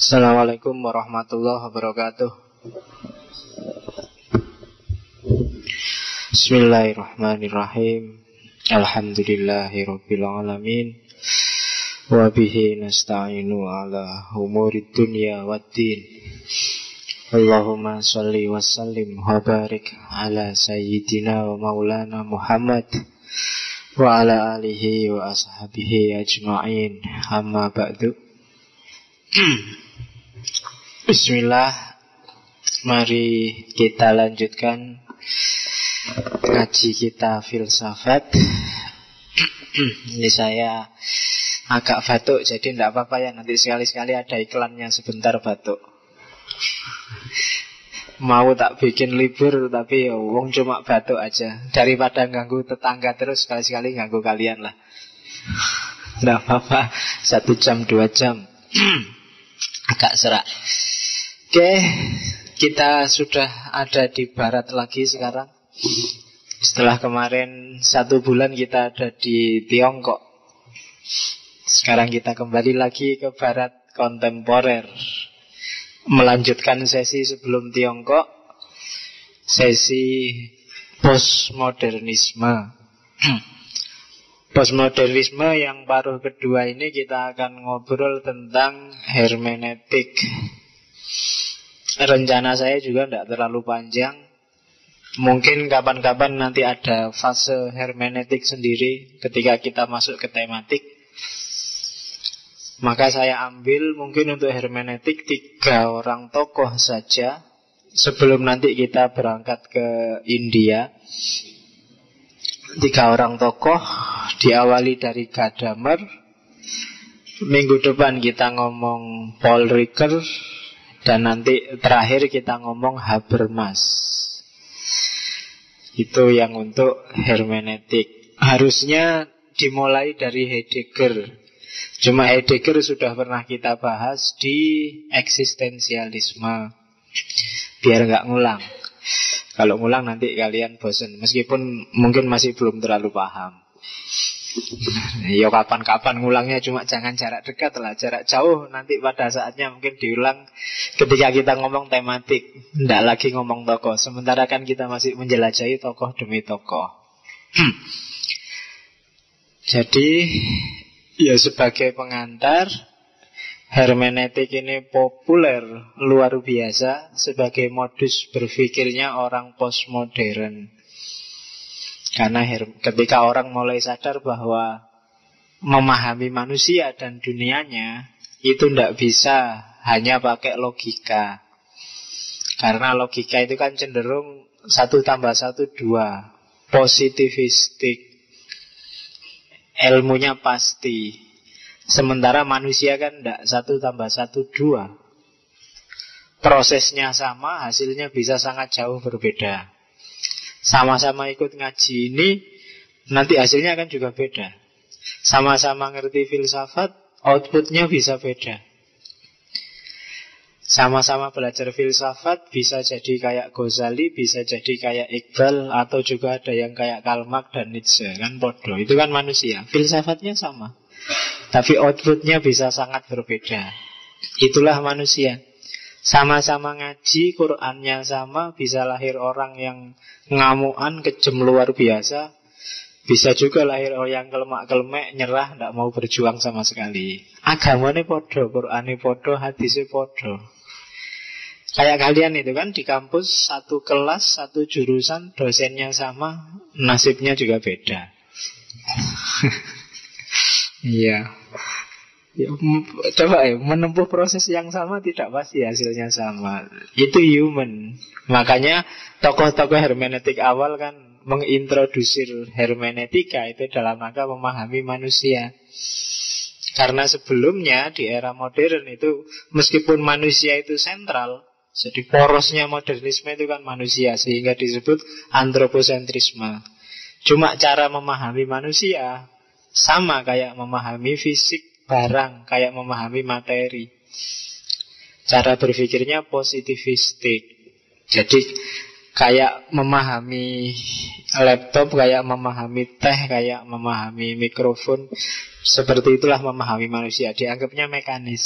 Assalamualaikum warahmatullahi wabarakatuh. Bismillahirrahmanirrahim. Alhamdulillahirabbil alamin. Wa bihi nasta'inu ala umurid dunya waddin. Allahumma shalli wa sallim wa barik ala sayyidina wa maulana Muhammad wa ala alihi wa ashabihi ajma'in. Amma ba'du. Bismillah. Mari kita lanjutkan ngaji kita filsafat. Ini saya agak batuk, jadi tidak apa-apa ya. Nanti sekali-sekali ada iklannya sebentar batuk. Mau tak bikin libur, tapi ya wong cuma batuk aja. Daripada ganggu tetangga terus, sekali-sekali ganggu kalian lah. Tidak apa-apa, 1 jam 2 jam agak serak. Oke, kita sudah ada di barat lagi sekarang. Setelah kemarin 1 bulan kita ada di Tiongkok, sekarang kita kembali lagi ke barat kontemporer, melanjutkan sesi sebelum Tiongkok, sesi postmodernisme. Postmodernisme yang paruh kedua ini kita akan ngobrol tentang hermeneutik. Rencana saya juga tidak terlalu panjang. Mungkin kapan-kapan nanti ada fase hermeneutik sendiri ketika kita masuk ke tematik. Maka saya ambil mungkin untuk hermeneutik 3 orang tokoh saja sebelum nanti kita berangkat ke India. 3 orang tokoh, diawali dari Gadamer. Minggu depan kita ngomong Paul Ricoeur, dan nanti terakhir kita ngomong Habermas. Itu yang untuk hermeneutik. Harusnya dimulai dari Heidegger, cuma Heidegger sudah pernah kita bahas di eksistensialisme. Biar nggak ngulang. Kalau ngulang nanti kalian bosan, meskipun mungkin masih belum terlalu paham. Ya kapan-kapan ngulangnya, cuma jangan jarak dekat lah. Jarak jauh nanti pada saatnya mungkin diulang ketika kita ngomong tematik, tidak lagi ngomong tokoh. Sementara kan kita masih menjelajahi tokoh demi tokoh. Jadi ya sebagai pengantar, hermeneutik ini populer luar biasa sebagai modus berpikirnya orang postmodern. Karena ketika orang mulai sadar bahwa memahami manusia dan dunianya itu tidak bisa hanya pakai logika. Karena logika itu kan cenderung 1 tambah 1 2, positivistik, ilmunya pasti. Sementara manusia kan tidak 1 tambah 1 2. Prosesnya sama, hasilnya bisa sangat jauh berbeda. Sama-sama ikut ngaji ini, nanti hasilnya kan juga beda. Sama-sama ngerti filsafat, outputnya bisa beda. Sama-sama belajar filsafat, bisa jadi kayak Ghazali, bisa jadi kayak Iqbal, atau juga ada yang kayak Karl Marx dan Nietzsche. Kan bodoh, itu kan manusia. Filsafatnya sama, tapi outputnya bisa sangat berbeda. Itulah manusia. Sama-sama ngaji, Qur'annya sama, bisa lahir orang yang ngamuan, kejem luar biasa. Bisa juga lahir orang yang kelemak-kelemek, nyerah, tidak mau berjuang sama sekali. Agamanya podo, Qur'annya podo, hadisnya podo. Kayak kalian itu kan di kampus, 1 kelas, 1 jurusan, dosennya sama, nasibnya juga beda. Iya. Ya, coba ya, menempuh proses yang sama tidak pasti hasilnya sama. Itu human. Makanya tokoh-tokoh hermeneutik awal kan mengintrodusir hermeneutika itu dalam rangka memahami manusia. Karena sebelumnya di era modern itu, meskipun manusia itu sentral, jadi porosnya modernisme itu kan manusia, sehingga disebut antroposentrisme. Cuma cara memahami manusia sama kayak memahami fisik barang, kayak memahami materi. Cara berpikirnya positivistik. Jadi kayak memahami laptop, kayak memahami teh, kayak memahami mikrofon. Seperti itulah memahami manusia. Dianggapnya mekanis.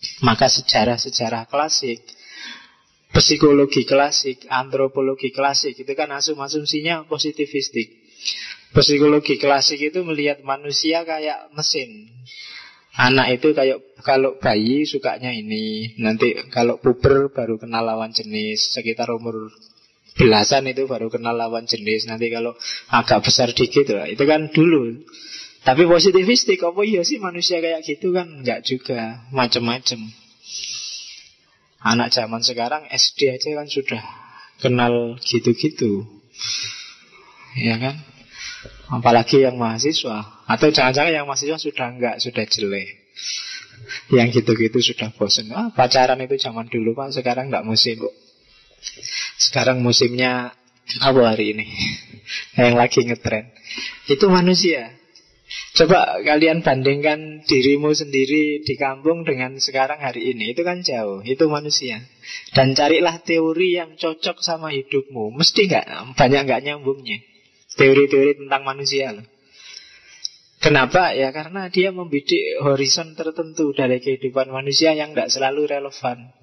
Maka sejarah-sejarah klasik, psikologi klasik, antropologi klasik itu kan asumsinya positivistik. Psikologi klasik itu melihat manusia kayak mesin. Anak itu kayak kalau bayi sukanya ini, nanti kalau puber baru kenal lawan jenis, sekitar umur belasan itu baru kenal lawan jenis, nanti kalau agak besar dikit lah, itu kan dulu. Tapi positivistik, apa iya sih manusia kayak gitu kan? Enggak juga, macam-macam. Anak zaman sekarang SD aja kan sudah kenal gitu-gitu, ya kan? Apalagi yang mahasiswa. Atau jangan-jangan yang mahasiswa sudah enggak, sudah jelek. Yang gitu-gitu sudah bosen. Pacaran itu zaman dulu Pak, sekarang enggak musim. Sekarang musimnya apa hari ini? Yang lagi ngetren. Itu manusia. Coba kalian bandingkan dirimu sendiri di kampung dengan sekarang hari ini. Itu kan jauh, itu manusia. Dan carilah teori yang cocok sama hidupmu. Mesti banyak enggak nyambungnya teori-teori tentang manusia loh. Kenapa? Ya karena dia membidik horizon tertentu dari kehidupan manusia yang tidak selalu relevan.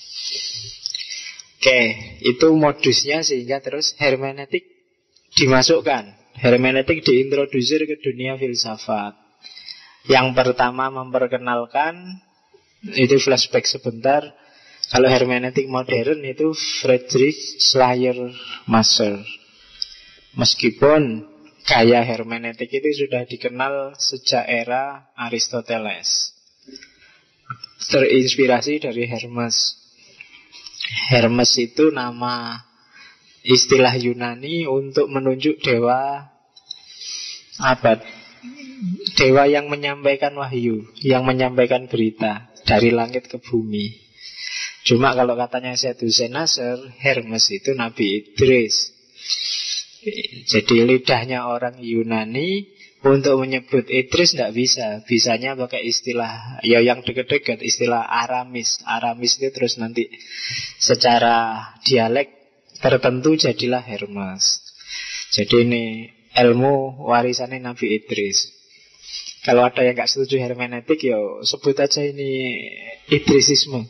Oke, itu modusnya sehingga terus hermeneutik dimasukkan. Hermeneutik diintrodusir ke dunia filsafat. Yang pertama memperkenalkan, itu flashback sebentar. Kalau hermeneutik modern itu Friedrich Schleiermacher. Meskipun gaya hermeneutik itu sudah dikenal sejak era Aristoteles, terinspirasi dari Hermes. Hermes itu nama istilah Yunani untuk menunjuk dewa abad, dewa yang menyampaikan wahyu, yang menyampaikan berita dari langit ke bumi. Cuma kalau katanya Seduse Nasr, Hermes itu Nabi Idris. Jadi lidahnya orang Yunani untuk menyebut Idris tidak bisa. Bisanya pakai istilah ya yang dekat-dekat, istilah Aramis. Aramis itu terus nanti secara dialek tertentu jadilah Hermes. Jadi ini ilmu warisannya Nabi Idris. Kalau ada yang gak setuju hermeneutik, ya sebut aja ini Idrisisme.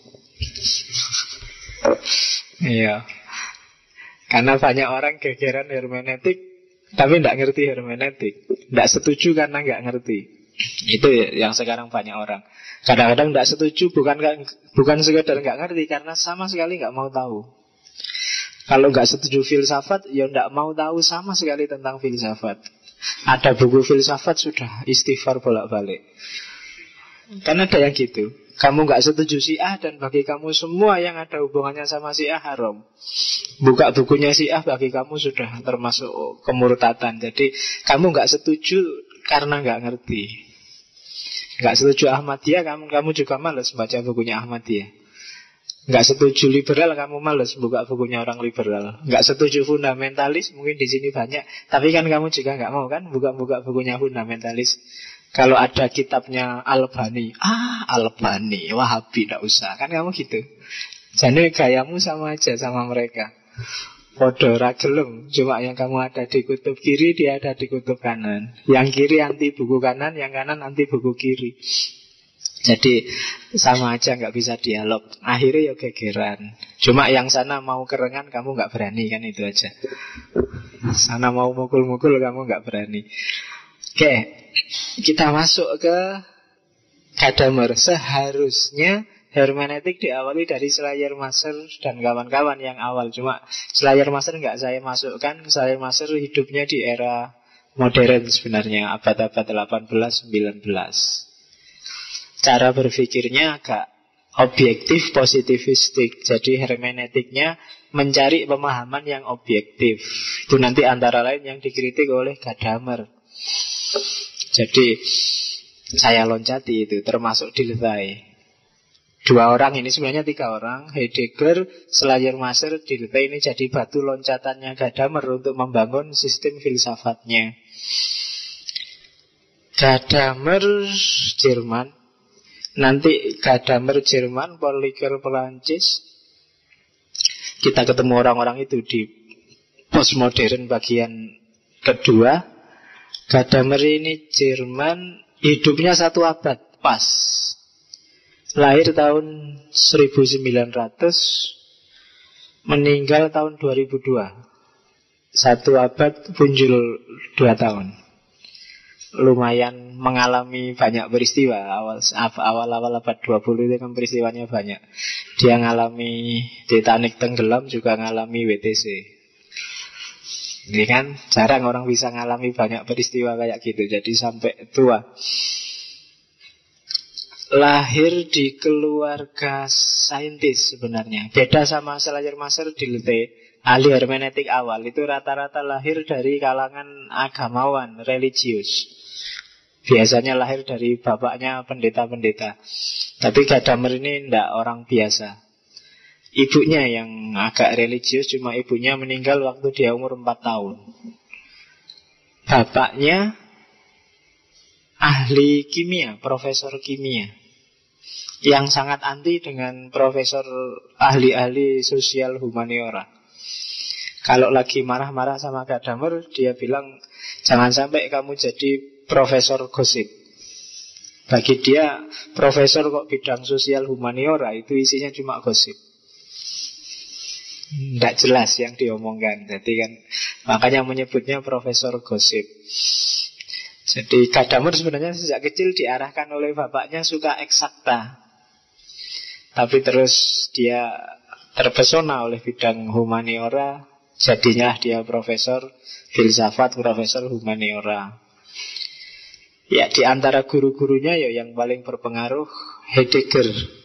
Iya. Karena banyak orang gegeran hermeneutik tapi tidak ngerti hermeneutik, tidak setuju karena nggak ngerti. Itu yang sekarang banyak orang. Kadang-kadang tidak setuju bukan sekedar nggak ngerti, karena sama sekali nggak mau tahu. Kalau nggak setuju filsafat, ya nggak mau tahu sama sekali tentang filsafat. Ada buku filsafat sudah istighfar bolak-balik. Karena ada yang gitu. Kamu nggak setuju Syiah dan bagi kamu semua yang ada hubungannya sama Syiah haram. Buka bukunya Syiah bagi kamu sudah termasuk kemurtatan. Jadi kamu nggak setuju karena nggak ngerti. Nggak setuju Ahmadiyah, kamu juga malas baca bukunya Ahmadiyah. Nggak setuju liberal, kamu malas buka bukunya orang liberal. Nggak setuju fundamentalis, mungkin di sini banyak. Tapi kan kamu juga nggak mau kan buka-buka bukunya fundamentalis. Kalau ada kitabnya Albani, Albani, Wahabi, tidak usah. Kan kamu gitu. Jadi gayamu sama aja sama mereka. Podo ragelum. Cuma yang kamu ada di kutub kiri, dia ada di kutub kanan. Yang kiri anti buku kanan, yang kanan anti buku kiri. Jadi sama aja, nggak bisa dialog. Akhirnya ya gegeran. Cuma yang sana mau kerengan, kamu nggak berani, kan itu aja. Sana mau mukul-mukul, kamu nggak berani. Oke, kita masuk ke Gadamer. Seharusnya hermeneutik diawali dari Schleiermacher dan kawan-kawan yang awal. Cuma Schleiermacher nggak saya masukkan. Schleiermacher hidupnya di era modern sebenarnya, abad-abad 18-19. Cara berpikirnya agak objektif positivistik. Jadi hermeneutiknya mencari pemahaman yang objektif. Itu nanti antara lain yang dikritik oleh Gadamer. Jadi saya loncati itu, termasuk Dilthey. Dua orang ini, sebenarnya tiga orang, Heidegger, Schleiermacher, Dilthey ini jadi batu loncatannya Gadamer untuk membangun sistem filsafatnya. Gadamer Jerman, nanti Gadamer Jerman, Paul Ricoeur Perancis. Kita ketemu orang-orang itu di postmodern bagian kedua. Gadamer ini Jerman, hidupnya 1 abad pas. Lahir tahun 1900, meninggal tahun 2002. Satu abad punjul 2 tahun. Lumayan mengalami banyak peristiwa. Awal-awal abad 20 itu kan peristiwanya banyak. Dia ngalami Titanic tenggelam, juga ngalami WTC. Ini kan jarang orang bisa ngalami banyak peristiwa kayak gitu. Jadi sampai tua. Lahir di keluarga saintis sebenarnya. Beda sama Schleiermacher di Lute, ahli hermeneutik awal. Itu rata-rata lahir dari kalangan agamawan, religius. Biasanya lahir dari bapaknya pendeta-pendeta. Tapi Gadamer ini tidak orang biasa. Ibunya yang agak religius, cuma ibunya meninggal waktu dia umur 4 tahun. Bapaknya ahli kimia, profesor kimia, yang sangat anti dengan profesor ahli-ahli sosial humaniora. Kalau lagi marah-marah sama Gadamer, dia bilang, jangan sampai kamu jadi profesor gosip. Bagi dia, profesor kok bidang sosial humaniora, itu isinya cuma gosip. Tidak jelas yang diomongkan. Jadi kan makanya menyebutnya profesor gosip. Jadi Gadamer sebenarnya sejak kecil diarahkan oleh bapaknya suka eksakta. Tapi terus dia terpesona oleh bidang humaniora, jadinya dia profesor filsafat, profesor humaniora. Ya, di antara guru-gurunya ya yang paling berpengaruh Heidegger.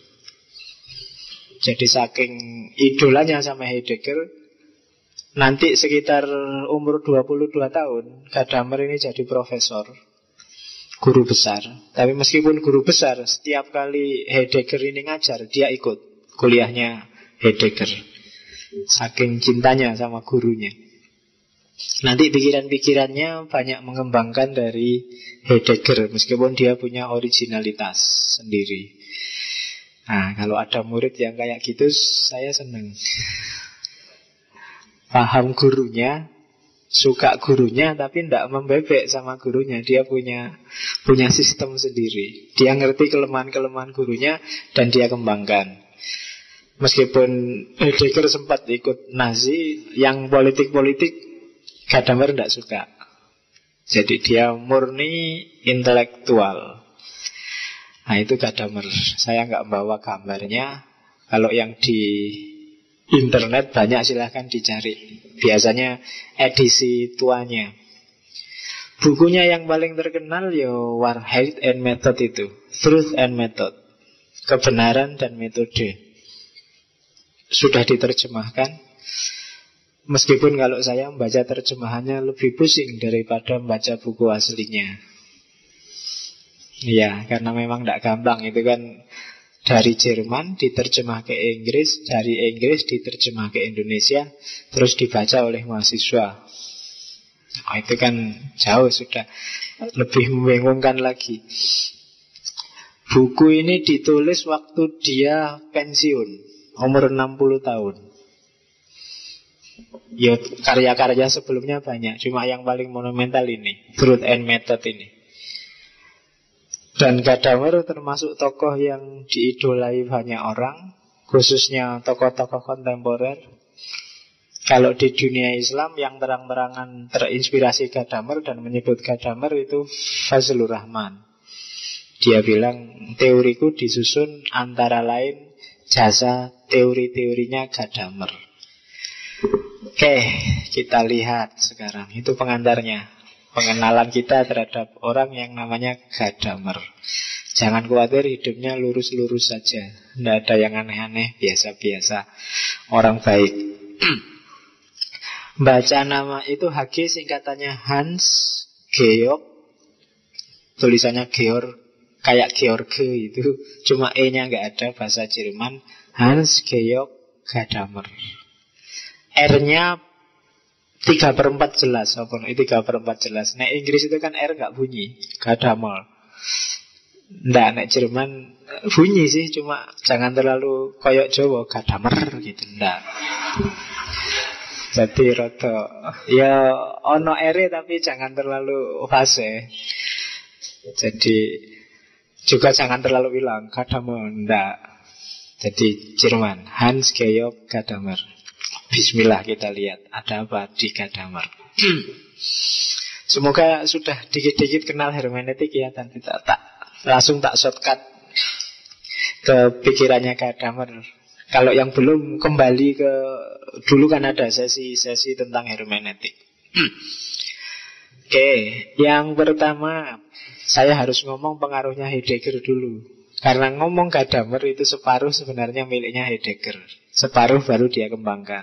Jadi saking idolanya sama Heidegger, nanti sekitar umur 22 tahun Gadamer ini jadi profesor, guru besar. Tapi meskipun guru besar, setiap kali Heidegger ini ngajar, dia ikut kuliahnya Heidegger. Saking cintanya sama gurunya. Nanti pikiran-pikirannya banyak mengembangkan dari Heidegger, meskipun dia punya originalitas sendiri. Nah, kalau ada murid yang kayak gitu, saya seneng. Paham gurunya, suka gurunya, tapi tidak membebek sama gurunya. Dia punya sistem sendiri. Dia ngerti kelemahan-kelemahan gurunya dan dia kembangkan. Meskipun Heidegger sempat ikut Nazi, yang politik-politik Gadamer tidak suka. Jadi dia murni intelektual. Nah itu Gadamer. Saya nggak bawa gambarnya. Kalau yang di internet banyak, silahkan dicari. Biasanya edisi tuanya. Bukunya yang paling terkenal ya Wahrheit and Method itu, Truth and Method, kebenaran dan metode. Sudah diterjemahkan. Meskipun kalau saya membaca terjemahannya lebih pusing daripada membaca buku aslinya. Ya, karena memang tidak gampang. Itu kan dari Jerman diterjemah ke Inggris, dari Inggris diterjemah ke Indonesia, terus dibaca oleh mahasiswa. Oh, itu kan jauh sudah lebih membingungkan lagi. Buku ini ditulis waktu dia pensiun, umur 60 tahun. Ya, karya-karya sebelumnya banyak, cuma yang paling monumental ini, Truth and Method ini. Dan Gadamer termasuk tokoh yang diidolai banyak orang, khususnya tokoh-tokoh kontemporer. Kalau di dunia Islam yang terang-terangan terinspirasi Gadamer dan menyebut Gadamer itu Fazlur Rahman. Dia bilang teoriku disusun antara lain jasa teori-teorinya Gadamer. Oke, kita lihat sekarang. Itu pengantarnya. Pengenalan kita terhadap orang yang namanya Gadamer. Jangan khawatir, hidupnya lurus-lurus saja. Tidak ada yang aneh-aneh, biasa-biasa. Orang baik. Baca nama itu HG, singkatannya Hans Georg. Tulisannya Georg, kayak George itu. Cuma E-nya nggak ada, bahasa Jerman. Hans Georg Gadamer. R-nya 3/4 jelas, apa itu 3/4 jelas. Nek Inggris itu kan R nggak bunyi, Gadamer. Nggak, nek Jerman bunyi sih, cuma jangan terlalu koyok Jawa, Gadamer gitu, nggak. Jadi roto, ya ono R tapi jangan terlalu fase. Jadi Juga jangan terlalu bilang Gadamer, enggak. Jadi Jerman, Hans-Georg Gadamer. Bismillah, kita lihat ada apa di Gadamer. Semoga sudah dikit-dikit kenal hermeneutik ya, dan tidak langsung tak shortcut ke pikirannya Gadamer. Kalau yang belum, kembali ke dulu kan ada sesi-sesi tentang hermeneutik. Oke, yang pertama saya harus ngomong pengaruhnya Heidegger dulu. Karena ngomong Gadamer itu separuh sebenarnya miliknya Heidegger, separuh baru dia kembangkan.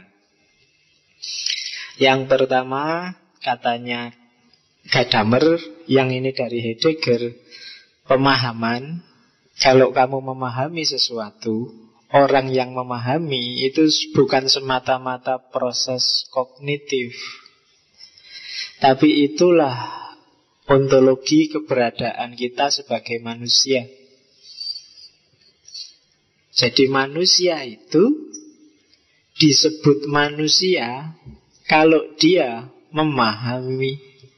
Yang pertama katanya Gadamer, yang ini dari Heidegger, pemahaman. Kalau kamu memahami sesuatu, orang yang memahami itu bukan semata-mata proses kognitif, tapi itulah ontologi keberadaan kita sebagai manusia. Jadi manusia itu disebut manusia kalau dia memahami.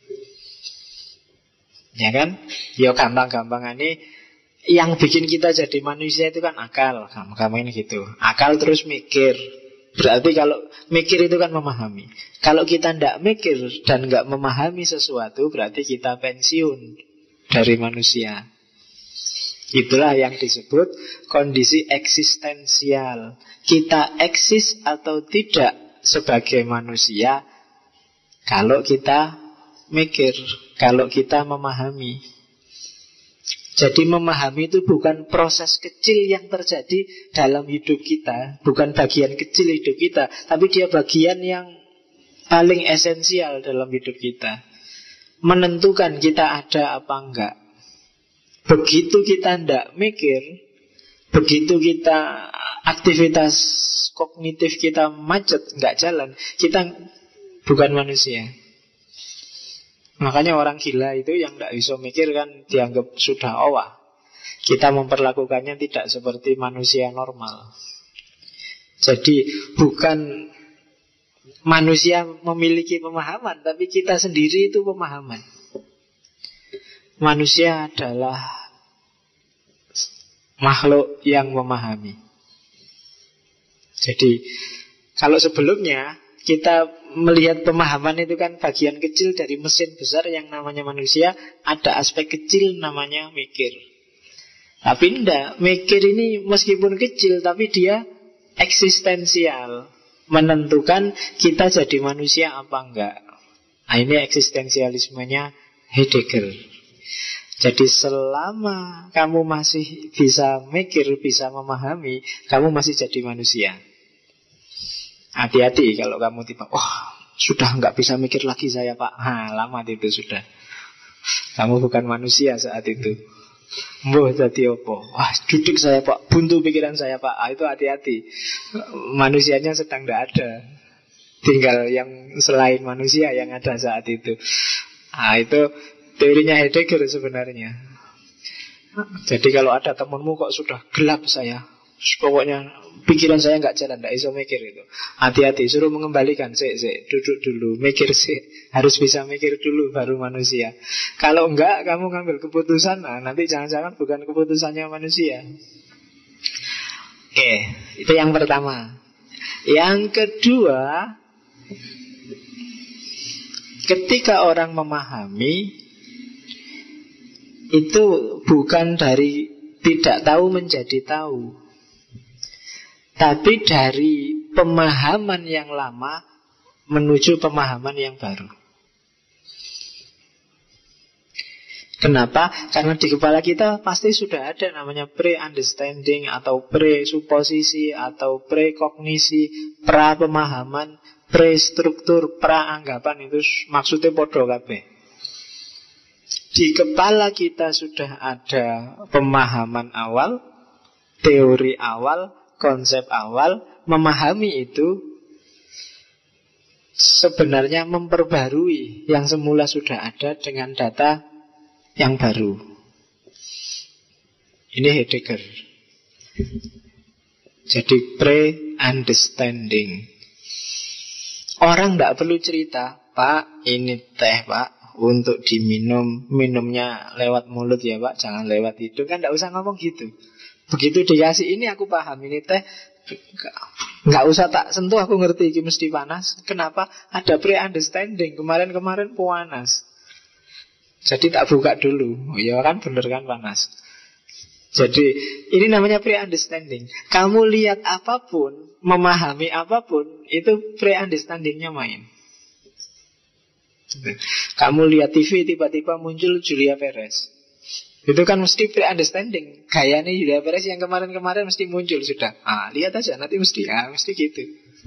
Ya kan? Ya gampang-gampang ini. Yang bikin kita jadi manusia itu kan akal. Gampang ini gitu. Akal terus mikir. Berarti kalau mikir itu kan memahami. Kalau kita tidak mikir dan nggak memahami sesuatu, berarti kita pensiun dari manusia. Itulah yang disebut kondisi eksistensial. Kita eksis atau tidak sebagai manusia kalau kita mikir, kalau kita memahami. Jadi memahami itu bukan proses kecil yang terjadi dalam hidup kita, bukan bagian kecil hidup kita, tapi dia bagian yang paling esensial dalam hidup kita. Menentukan kita ada apa enggak. Begitu kita tidak mikir, begitu kita aktivitas kognitif kita macet, nggak jalan, kita bukan manusia. Makanya orang gila itu yang tidak bisa mikir kan dianggap sudah awah. Kita memperlakukannya tidak seperti manusia normal. Jadi bukan manusia memiliki pemahaman, tapi kita sendiri itu pemahaman. Manusia adalah makhluk yang memahami. Jadi kalau sebelumnya kita melihat pemahaman itu kan bagian kecil dari mesin besar yang namanya manusia, ada aspek kecil namanya mikir. Tapi enggak, mikir ini meskipun kecil tapi dia eksistensial, menentukan kita jadi manusia apa enggak. Nah, ini eksistensialismenya Heidegger. Jadi selama kamu masih bisa mikir, bisa memahami, kamu masih jadi manusia. Hati-hati kalau kamu tiba, sudah nggak bisa mikir lagi saya pak. Lama itu sudah. Kamu bukan manusia saat itu. Mbah jadi apa? Duduk saya pak, buntu pikiran saya pak. Itu hati-hati. Manusianya sedang nggak ada. Tinggal yang selain manusia yang ada saat itu. Itu teorinya Heidegger sebenarnya. Jadi kalau ada temanmu kok sudah gelap saya, pokoknya pikiran saya nggak jalan, nggak bisa mikir itu, hati-hati, suruh mengembalikan, duduk dulu, mikir harus bisa mikir dulu baru manusia. Kalau enggak kamu ngambil keputusan, nanti jangan-jangan bukan keputusannya manusia. Oke, itu yang pertama. Yang kedua, ketika orang memahami, itu bukan dari tidak tahu menjadi tahu, tapi dari pemahaman yang lama menuju pemahaman yang baru. Kenapa? Karena di kepala kita pasti sudah ada namanya pre-understanding atau pre-suposisi atau pre-kognisi, pra-pemahaman, pre-struktur, pra-anggapan. Itu maksudnya podo kabeh. Di kepala kita sudah ada pemahaman awal, teori awal, konsep awal. Memahami itu sebenarnya memperbarui yang semula sudah ada dengan data yang baru. Ini Heidegger. Jadi pre-understanding. Orang tidak perlu cerita, Pak, ini teh Pak, untuk diminum. Minumnya lewat mulut ya Pak, jangan lewat hidung. Kan tidak usah ngomong gitu. Begitu dikasih ini aku paham, ini teh nggak usah tak sentuh aku ngerti ini mesti panas. Kenapa? Ada pre-understanding. Kemarin-kemarin panas, jadi tak buka dulu. Ya kan bener kan panas. Jadi ini namanya pre-understanding. Kamu lihat apapun, memahami apapun, itu pre-understandingnya main. Kamu lihat TV tiba-tiba muncul Julia Perez, itu kan mesti pre-understanding. Gayanya Julia Perez yang kemarin-kemarin mesti muncul sudah. Lihat aja nanti mesti gitu.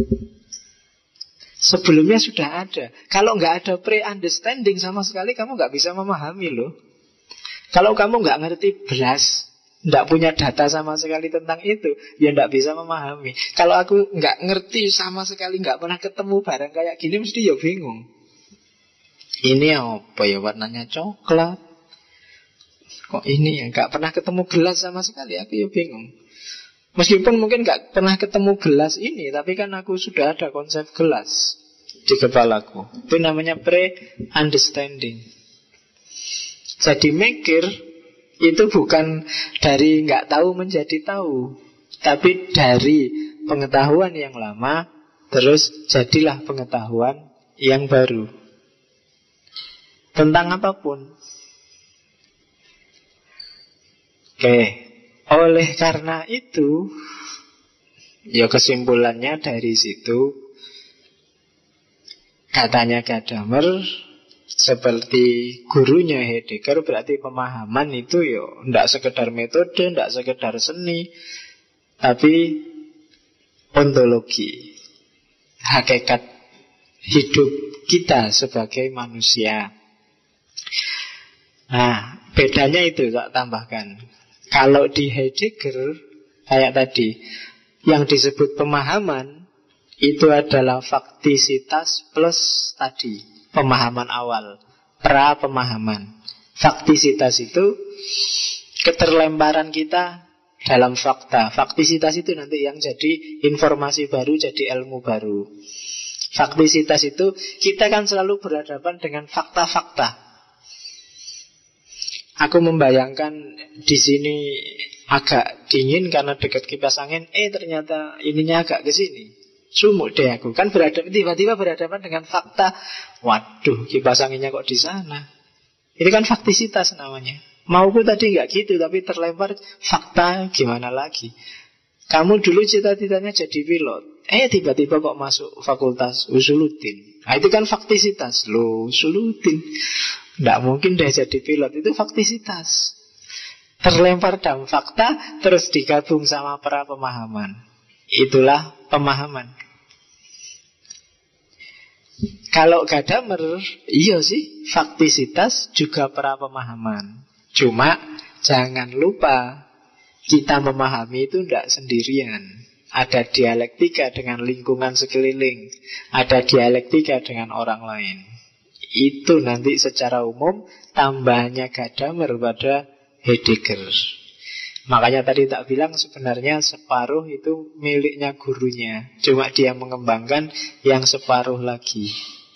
Sebelumnya sudah ada. Kalau nggak ada pre-understanding sama sekali, kamu nggak bisa memahami loh. Kalau kamu nggak ngerti beras, nggak punya data sama sekali tentang itu, ya nggak bisa memahami. Kalau aku nggak ngerti sama sekali, nggak pernah ketemu barang kayak gini, mesti ya bingung. Ini apa ya, warnanya coklat, kok ini ya, nggak pernah ketemu gelas sama sekali, aku ya bingung. Meskipun mungkin nggak pernah ketemu gelas ini, tapi kan aku sudah ada konsep gelas di kepalaku. Itu namanya pre-understanding. Jadi mikir itu bukan dari nggak tahu menjadi tahu, tapi dari pengetahuan yang lama terus jadilah pengetahuan yang baru tentang apapun. Oke, oleh karena itu, ya kesimpulannya dari situ, katanya Gadamer, seperti gurunya Heidegger, berarti pemahaman itu ya tidak sekedar metode, tidak sekedar seni, tapi ontologi, hakikat hidup kita sebagai manusia. Nah, bedanya itu tak tambahkan. Kalau di Heidegger, kayak tadi, yang disebut pemahaman itu adalah faktisitas plus tadi pemahaman awal, pra-pemahaman. Faktisitas itu keterlemparan kita dalam fakta. Faktisitas itu nanti yang jadi informasi baru, jadi ilmu baru. Faktisitas itu kita kan selalu berhadapan dengan fakta-fakta. Aku membayangkan di sini agak dingin karena dekat kipas angin. Ternyata ininya agak ke sini. Sumuk deh aku. Kan tiba-tiba berhadapan dengan fakta. Waduh, kipas anginnya kok di sana. Ini kan faktisitas namanya. Mauku tadi nggak gitu, tapi terlempar fakta, gimana lagi. Kamu dulu cita-citanya jadi pilot. Tiba-tiba kok masuk fakultas Usuluddin. Nah, itu kan faktisitas. Loh, Usuluddin nggak mungkin deh jadi pilot. Itu faktisitas. Terlempar dalam fakta, terus digabung sama pra-pemahaman. Itulah pemahaman. Kalau Gadamer, iya sih, faktisitas juga pra-pemahaman. Cuma jangan lupa, kita memahami itu tidak sendirian. Ada dialektika dengan lingkungan sekeliling, ada dialektika dengan orang lain. Itu nanti secara umum tambahannya Gadamer pada Heidegger. Makanya tadi tak bilang sebenarnya separuh itu miliknya gurunya, cuma dia mengembangkan yang separuh lagi.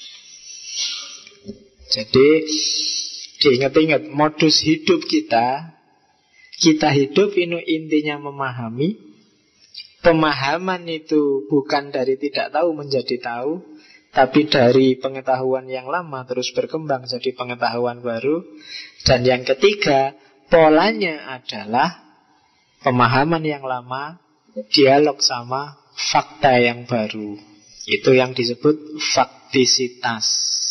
Jadi diingat-ingat, modus hidup kita hidup ini intinya memahami. Pemahaman itu bukan dari tidak tahu menjadi tahu, tapi dari pengetahuan yang lama terus berkembang jadi pengetahuan baru. Dan yang ketiga, polanya adalah pemahaman yang lama dialog sama fakta yang baru. Itu yang disebut faktisitas.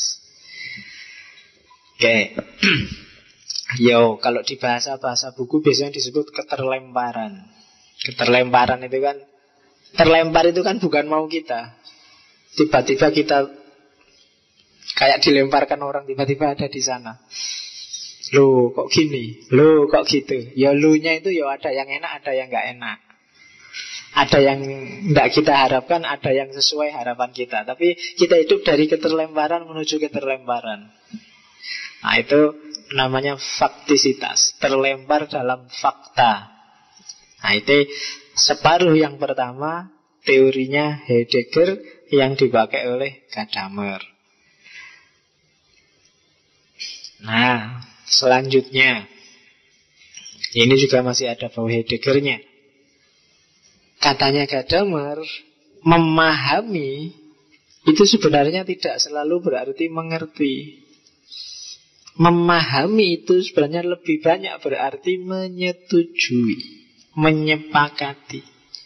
Oke. Yo, kalau di bahasa-bahasa buku biasanya disebut keterlemparan. Keterlemparan itu kan, terlempar itu kan bukan mau kita. Tiba-tiba kita kayak dilemparkan orang, tiba-tiba ada di sana. Loh kok gini, loh kok gitu. Ya lu-nya itu ya ada yang enak, ada yang gak enak. Ada yang tidak kita harapkan, ada yang sesuai harapan kita. Tapi kita hidup dari keterlemparan menuju keterlemparan. Nah itu namanya faktisitas, terlempar dalam fakta. Nah itu separuh yang pertama teorinya Heidegger yang dipakai oleh Gadamer. Nah, selanjutnya, ini juga masih ada bau Heideggernya. Katanya Gadamer, memahami itu sebenarnya tidak selalu berarti mengerti. Memahami itu sebenarnya lebih banyak berarti menyetujui, menyepakati.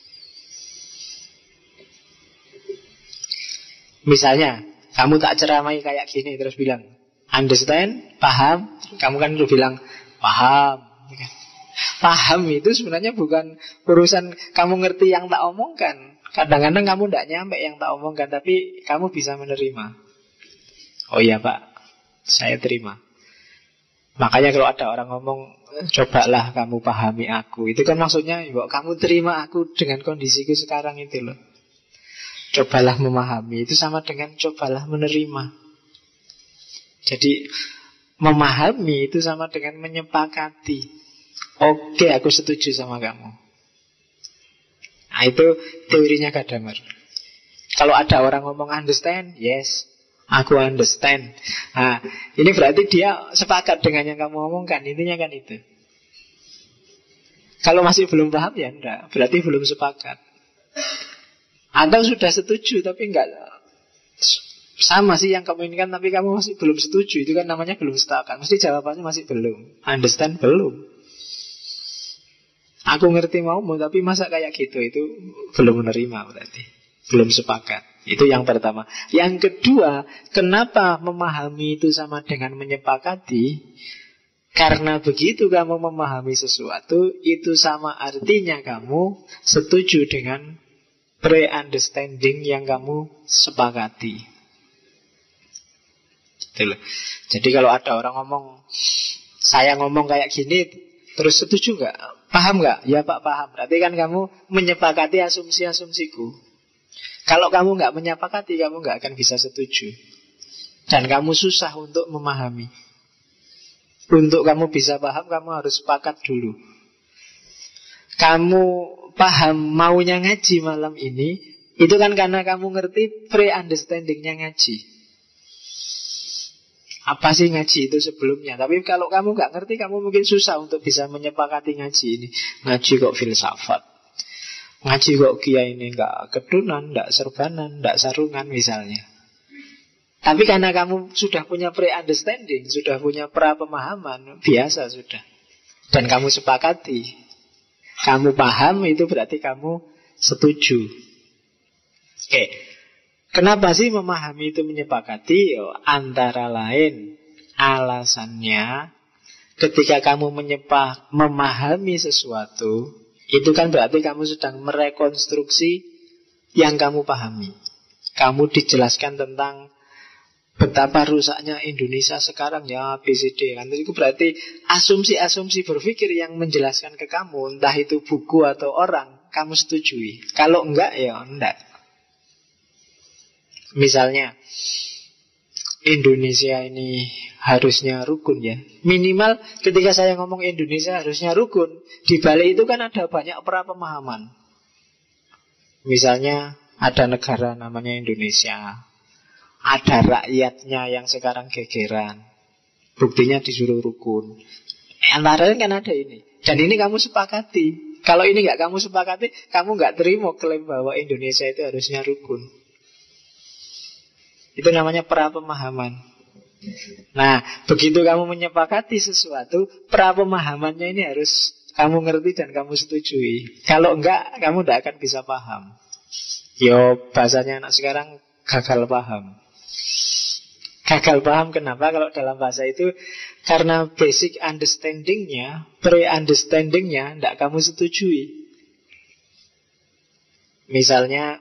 Misalnya, kamu tak ceramai kayak gini terus bilang, understand, paham. Kamu kan udah bilang, paham. Paham itu sebenarnya bukan urusan kamu ngerti yang tak omongkan. Kadang-kadang kamu tidak nyampe yang tak omongkan, tapi kamu bisa menerima. Oh iya Pak, saya terima. Makanya kalau ada orang ngomong, cobalah kamu pahami aku, itu kan maksudnya kamu terima aku dengan kondisiku sekarang itu loh. Cobalah memahami, itu sama dengan cobalah menerima. Jadi memahami itu sama dengan menyepakati. Oke, aku setuju sama kamu. Nah, itu teorinya Gadamer. Kalau ada orang ngomong understand, yes, aku understand. Nah, ini berarti dia sepakat dengan yang kamu omongkan. Intinya kan itu. Kalau masih belum paham ya enggak, berarti belum sepakat. Atau sudah setuju tapi enggak, sama sih yang kamu inginkan tapi kamu masih belum setuju, itu kan namanya belum sepakat. Mesti jawabannya masih belum. Understand belum. Aku ngerti maumu tapi masa kayak gitu, itu belum menerima berarti. Belum sepakat. Itu yang pertama. Yang kedua, kenapa memahami itu sama dengan menyepakati? Karena begitu kamu memahami sesuatu, itu sama artinya kamu setuju dengan pre-understanding yang kamu sepakati. Jadi kalau ada orang ngomong, saya ngomong kayak gini, terus setuju nggak? Paham nggak? Ya Pak, paham. Berarti kan kamu menyepakati asumsi-asumsiku. Kalau kamu nggak menyepakati, kamu nggak akan bisa setuju. Dan kamu susah untuk memahami. Untuk kamu bisa paham, kamu harus sepakat dulu. Kamu paham maunya ngaji malam ini, itu kan karena kamu ngerti pre-understandingnya ngaji. Apa sih ngaji itu sebelumnya? Tapi kalau kamu nggak ngerti, kamu mungkin susah untuk bisa menyepakati ngaji ini. Ngaji kok filsafat, ngaji kok kiai ini nggak kedunan, nggak serbanan, nggak sarungan misalnya. Tapi karena kamu sudah punya pre-understanding, sudah punya pra-pemahaman, biasa sudah. Dan kamu sepakati, kamu paham, itu berarti kamu setuju. Oke, kenapa sih memahami itu menyepakati? Antara lain alasannya, ketika kamu memahami sesuatu, itu kan berarti kamu sedang merekonstruksi yang kamu pahami. Kamu dijelaskan tentang betapa rusaknya Indonesia sekarang ya ABCD kan. Itu berarti asumsi-asumsi berpikir yang menjelaskan ke kamu, entah itu buku atau orang, kamu setujui. Kalau enggak ya enggak. Misalnya Indonesia ini harusnya rukun ya. Minimal ketika saya ngomong Indonesia harusnya rukun, di balik itu kan ada banyak pra-pemahaman. Misalnya ada negara namanya Indonesia, ada rakyatnya yang sekarang gegeran, buktinya disuruh rukun. Antara kan ada ini. Dan ini kamu sepakati. Kalau ini gak kamu sepakati, kamu gak terima klaim bahwa Indonesia itu harusnya rukun. Itu namanya pra-pemahaman. Nah, begitu kamu menyepakati sesuatu, pra-pemahamannya ini harus kamu ngerti dan kamu setujui. Kalau enggak, kamu tidak akan bisa paham. Yo, bahasanya anak sekarang gagal paham. Gagal paham kenapa? Kalau dalam bahasa itu karena basic understandingnya, pre-understandingnya tidak kamu setujui. Misalnya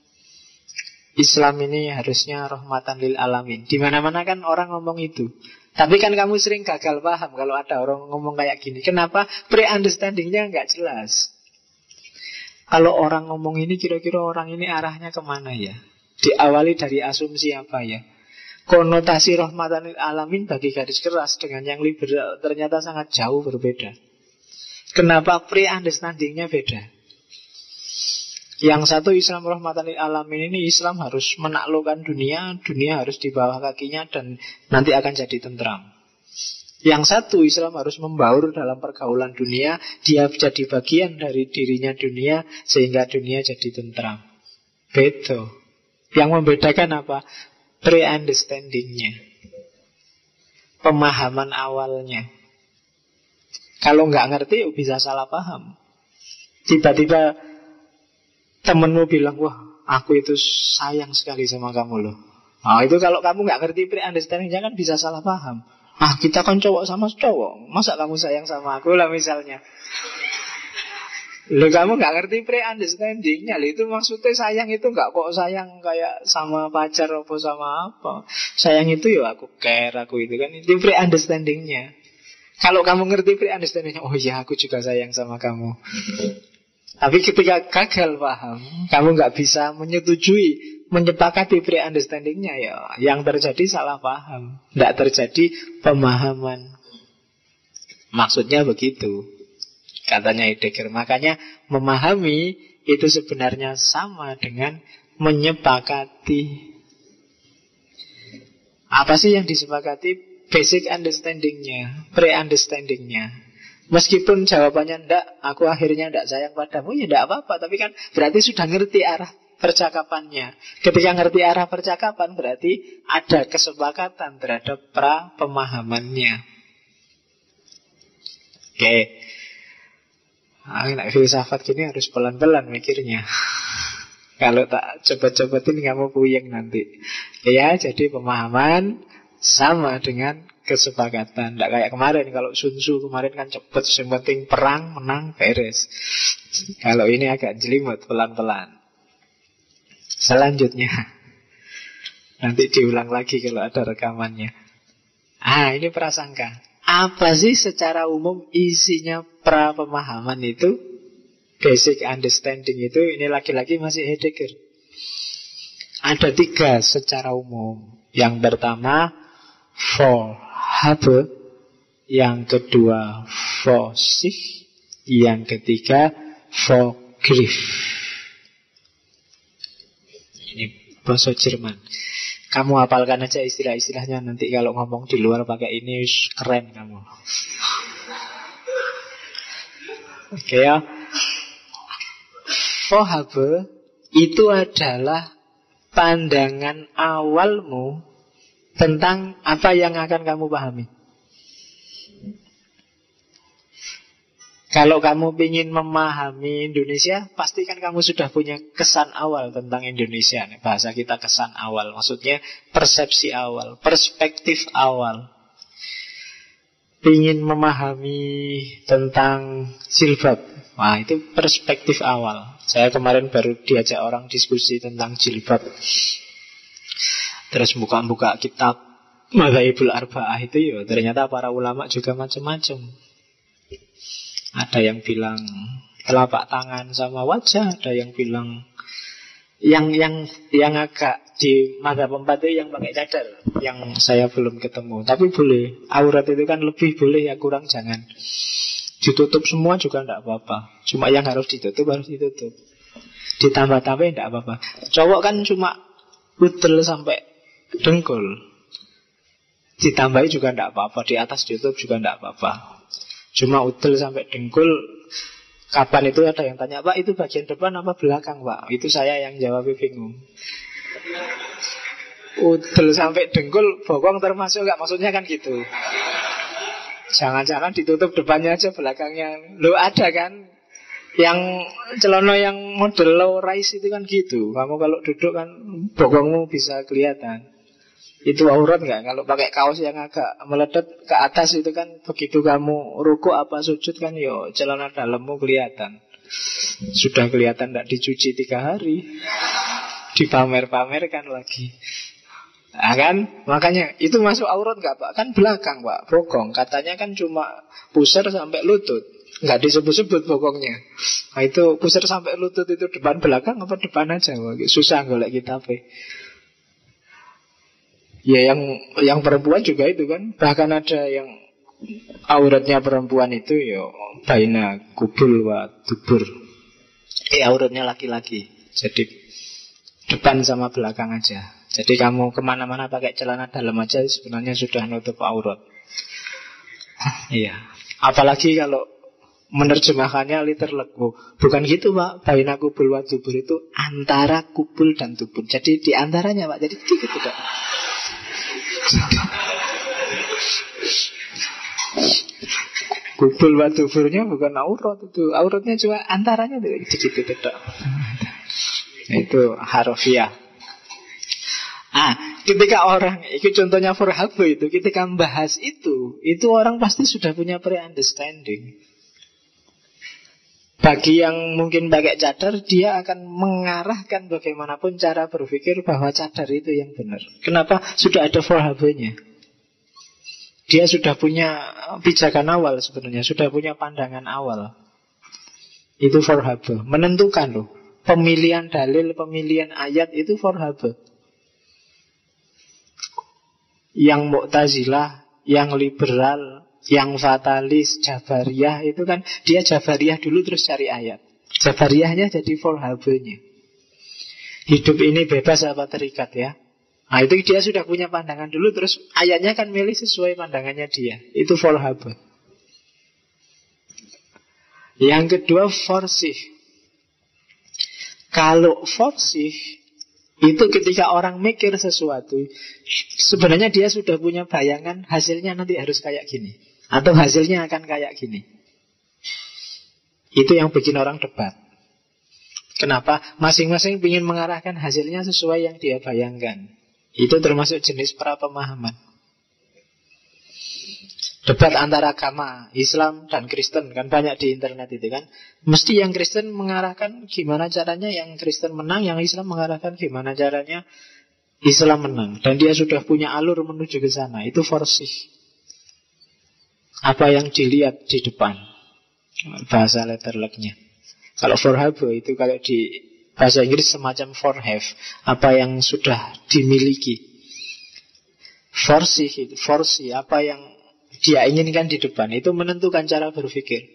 Islam ini harusnya rahmatan lil alamin. Di mana-mana kan orang ngomong itu. Tapi kan kamu sering gagal paham kalau ada orang ngomong kayak gini. Kenapa? Pre-understandingnya nggak jelas. Kalau orang ngomong ini, kira-kira orang ini arahnya kemana ya? Diawali dari asumsi apa ya? Konotasi rahmatan lil alamin bagi garis keras dengan yang liberal ternyata sangat jauh berbeda. Kenapa? Pre-understandingnya beda. Yang satu Islam rahmatan lil alamin ini, Islam harus menaklukkan dunia, dunia harus di bawah kakinya dan nanti akan jadi tentram. Yang satu Islam harus membaur dalam pergaulan dunia, dia jadi bagian dari dirinya dunia, sehingga dunia jadi tentram. Beda. Yang membedakan apa? Pre-understandingnya, pemahaman awalnya. Kalau nggak ngerti bisa salah paham. Tiba-tiba temenmu bilang, wah aku itu sayang sekali sama kamu loh. Nah itu kalau kamu nggak ngerti pre-understandingnya kan bisa salah paham. Ah kita kan cowok sama cowok, masa kamu sayang sama aku lah misalnya. Loh kamu gak ngerti pre-understandingnya. Itu maksudnya sayang itu gak kok sayang kayak sama pacar apa sama apa. Sayang itu ya aku care, aku itu kan. Itu pre-understandingnya. Kalau kamu ngerti pre-understandingnya, oh iya aku juga sayang sama kamu. Tapi ketika gagal paham, kamu gak bisa menyetujui, menyepakati pre-understandingnya, ya yang terjadi salah paham, tidak terjadi pemahaman. Maksudnya begitu, katanya Heidegger. Makanya memahami itu sebenarnya sama dengan menyepakati. Apa sih yang disepakati? Basic understandingnya, pre-understandingnya. Meskipun jawabannya ndak, aku akhirnya ndak sayang padamu, ya ndak apa-apa. Tapi kan berarti sudah ngerti arah percakapannya. Ketika ngerti arah percakapan, berarti ada kesepakatan terhadap pemahamannya. Oke. Nah, filsafat gini harus pelan-pelan mikirnya. Kalau tak cepet-cepetin kamu puyeng nanti. Ya, jadi pemahaman sama dengan kesepakatan. Tidak kayak kemarin. Kalau Sun Tzu kemarin kan cepet, yang penting perang, menang, beres. Kalau ini agak jelimet, pelan-pelan. Selanjutnya, nanti diulang lagi kalau ada rekamannya. Ini prasangka. Apa sih secara umum isinya pra-pemahaman itu? Basic understanding itu, ini lagi-lagi masih Heidegger. Ada 3 secara umum. Yang pertama, Vorhabe. Yang kedua, Vorsicht. Yang ketiga, Vorgriff. Ini bahasa Jerman. Kamu hafalkan aja istilah-istilahnya. Nanti kalau ngomong di luar pakai ini, keren kamu. Oke ya. Vorhabe itu adalah pandangan awalmu tentang apa yang akan kamu pahami. Kalau kamu ingin memahami Indonesia, pasti kan kamu sudah punya kesan awal tentang Indonesia. Bahasa kita kesan awal, maksudnya persepsi awal, perspektif awal. Ingin memahami tentang jilbab, wah itu perspektif awal. Saya kemarin baru diajak orang diskusi tentang jilbab. Terus buka-buka kitab Madzhabul Arba'ah itu ya, ternyata para ulama juga macam-macam. Ada yang bilang telapak tangan sama wajah, ada yang bilang yang agak di madzhab 4 itu yang pakai cadar, yang saya belum ketemu. Tapi boleh, aurat itu kan lebih boleh, ya kurang jangan. Ditutup semua juga tidak apa-apa. Cuma yang harus ditutup harus ditutup. Ditambah-tambah tidak apa-apa. Cowok kan cuma udel sampai dengkul, ditambahi juga tidak apa-apa. Di atas ditutup juga tidak apa-apa. Cuma udel sampai dengkul. Kapan itu ada yang tanya, Pak itu bagian depan apa belakang Pak? Itu saya yang jawab bingung. Udel sampai dengkul, bokong termasuk nggak? Maksudnya kan gitu. Jangan-jangan ditutup depannya aja, belakangnya. Loh ada kan yang celana yang model low rise itu kan gitu. Kamu kalau duduk kan bokongmu bisa kelihatan. Itu aurat nggak? Kalau pakai kaos yang agak meledet ke atas itu kan, begitu kamu ruku apa sujud kan, yo celana dalammu kelihatan. Sudah kelihatan tidak dicuci 3 hari, dipamer-pamerkan lagi. Nah kan, makanya itu masuk aurat nggak Pak? Kan belakang Pak, bokong. Katanya kan cuma pusar sampai lutut, nggak disebut-sebut bokongnya. Nah itu pusar sampai lutut itu depan belakang apa depan aja? Susah golek kitabnya. Ya yang perempuan juga itu kan. Bahkan ada yang auratnya perempuan itu ya baina kubul wa dubur. Auratnya laki-laki. Jadi depan sama belakang aja. Jadi kamu kemana-mana pakai celana dalam aja sebenarnya sudah nutup aurat. Iya. Apalagi kalau menerjemahkannya literally. Bukan gitu Pak. Baina kubul wa dubur itu antara kubul dan dubur. Jadi di antaranya Pak. Jadi gitu Pak. Kubul wa duburnya bukan aurat itu. Auratnya cuma antaranya gitu Pak. Itu harfiah. Ketika orang, itu contohnya forhabe itu, ketika membahas itu orang pasti sudah punya pre-understanding. Bagi yang mungkin pakai cadar, dia akan mengarahkan bagaimanapun cara berpikir bahwa cadar itu yang benar. Kenapa? Sudah ada forhabenya. Dia sudah punya pijakan awal sebenarnya, sudah punya pandangan awal. Itu forhabe. Menentukan loh. Pemilihan dalil, pemilihan ayat itu forhabe. Yang Mu'tazilah, yang liberal, yang fatalis, Jabariyah itu kan dia Jabariyah dulu terus cari ayat. Jabariyahnya jadi forhabenya. Hidup ini bebas apa terikat ya. Nah itu dia sudah punya pandangan dulu, terus ayatnya kan milih sesuai pandangannya dia. Itu forhabe. Yang kedua forsih. Kalau forsih itu ketika orang mikir sesuatu, sebenarnya dia sudah punya bayangan hasilnya nanti harus kayak gini, atau hasilnya akan kayak gini. Itu yang bikin orang debat. Kenapa? Masing-masing ingin mengarahkan hasilnya sesuai yang dia bayangkan. Itu termasuk jenis pra-pemahaman. Debat antara agama Islam dan Kristen kan banyak di internet itu kan. Mesti yang Kristen mengarahkan gimana caranya yang Kristen menang, yang Islam mengarahkan gimana caranya Islam menang. Dan dia sudah punya alur menuju ke sana. Itu forsih. Apa yang dilihat di depan. Bahasa letterleknya. Kalau forhabe itu kalau di bahasa Inggris semacam forhave. Apa yang sudah dimiliki. Forsih itu, forsih apa yang dia inginkan di depan. Itu menentukan cara berpikir.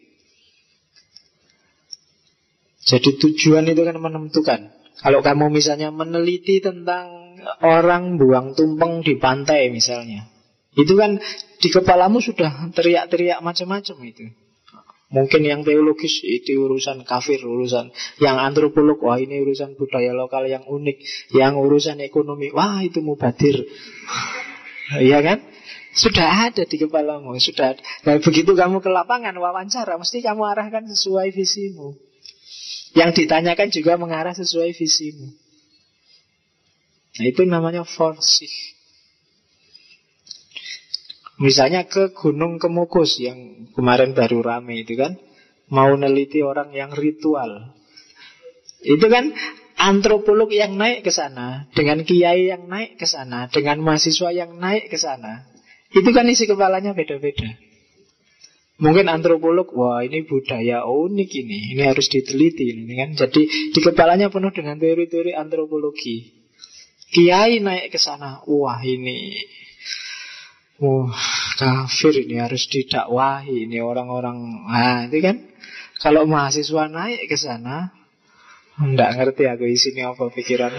Jadi tujuan itu kan menentukan. Kalau kamu misalnya meneliti tentang orang buang tumpeng di pantai misalnya, itu kan di kepalamu sudah teriak-teriak macam-macam itu. Mungkin yang teologis itu urusan kafir, urusan yang antropolog, wah ini urusan budaya lokal yang unik, yang urusan ekonomi, wah itu mubadir. Iya kan? Sudah ada di kepalamu, sudah. Nah, begitu kamu ke lapangan wawancara, mesti kamu arahkan sesuai visimu. Yang ditanyakan juga mengarah sesuai visimu. Nah, itu namanya forsih. Misalnya ke Gunung Kemukus yang kemarin baru rame itu kan, mau neliti orang yang ritual. Itu kan antropolog yang naik ke sana, dengan kiai yang naik ke sana, dengan mahasiswa yang naik ke sana. Itu kan isi kepalanya beda-beda. Mungkin antropolog, wah ini budaya unik ini harus diteliti ini kan. Jadi di kepalanya penuh dengan teori-teori antropologi. Kiai naik ke sana, wah ini kafir ini harus didakwahi ini orang-orang. Nah, itu kan kalau mahasiswa naik ke sana, enggak ngerti aku isinya apa pikiranmu.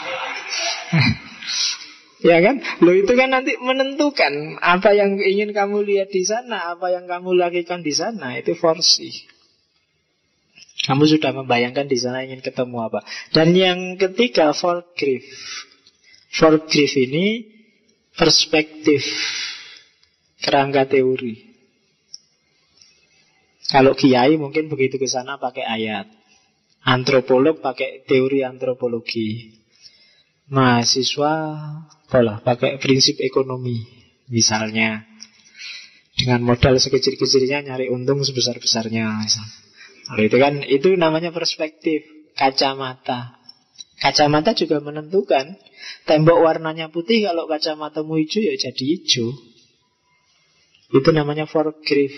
Ya kan? Loh itu kan nanti menentukan apa yang ingin kamu lihat di sana, apa yang kamu lakukan di sana. Itu forsih. Kamu sudah membayangkan di sana ingin ketemu apa. Dan yang ketiga, forgrief. Forgrief ini perspektif, kerangka teori. Kalau kiai mungkin begitu ke sana pakai ayat. Antropolog pakai teori antropologi. Mahasiswa pola pakai prinsip ekonomi misalnya, dengan modal sekecil-kecilnya nyari untung sebesar-besarnya misalnya. Lalu itu kan itu namanya perspektif, kacamata. Kacamata juga menentukan. Tembok warnanya putih, kalau kacamatamu hijau ya jadi hijau. Itu namanya forgrief.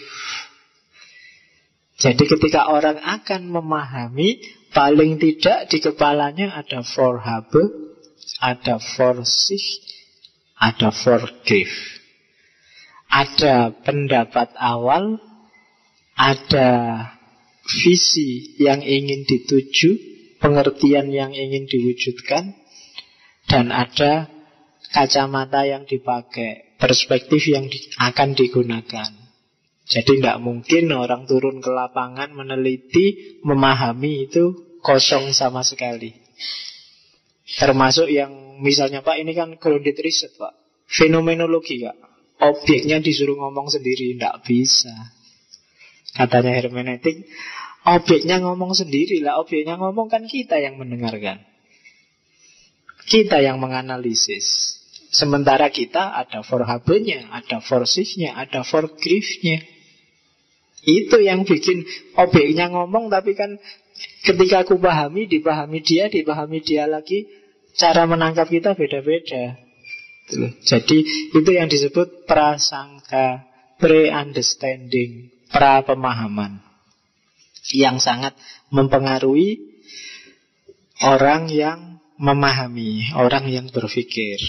Jadi ketika orang akan memahami, paling tidak di kepalanya ada forhabe, ada forsih, ada forgrief. Ada pendapat awal, ada visi yang ingin dituju, pengertian yang ingin diwujudkan, dan ada kacamata yang dipakai, perspektif yang akan digunakan. Jadi tidak mungkin orang turun ke lapangan meneliti, memahami itu kosong sama sekali. Termasuk yang misalnya Pak ini kan grounded research Pak, fenomenologi Kak, objeknya disuruh ngomong sendiri, tidak bisa. Katanya hermeneutik, objeknya ngomong sendiri lah. Objeknya ngomong kan kita yang mendengarkan, kita yang menganalisis. Sementara kita ada Vorhabennya, ada Vorsich-nya, ada Vorgriff-nya. Itu yang bikin objeknya ngomong, tapi kan ketika aku pahami, dipahami dia lagi, cara menangkap kita beda-beda. Jadi itu yang disebut prasangka, pre-understanding, pra-pemahaman, yang sangat mempengaruhi orang yang memahami, orang yang berpikir.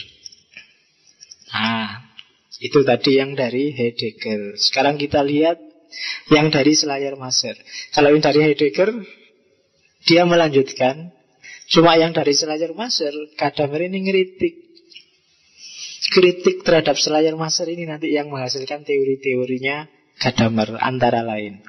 Nah, itu tadi yang dari Heidegger. Sekarang kita lihat yang dari Schleiermacher. Kalau yang dari Heidegger, dia melanjutkan. Cuma yang dari Schleiermacher, Gadamer ini ngeritik. Kritik terhadap Schleiermacher ini nanti yang menghasilkan teori-teorinya Gadamer, antara lain.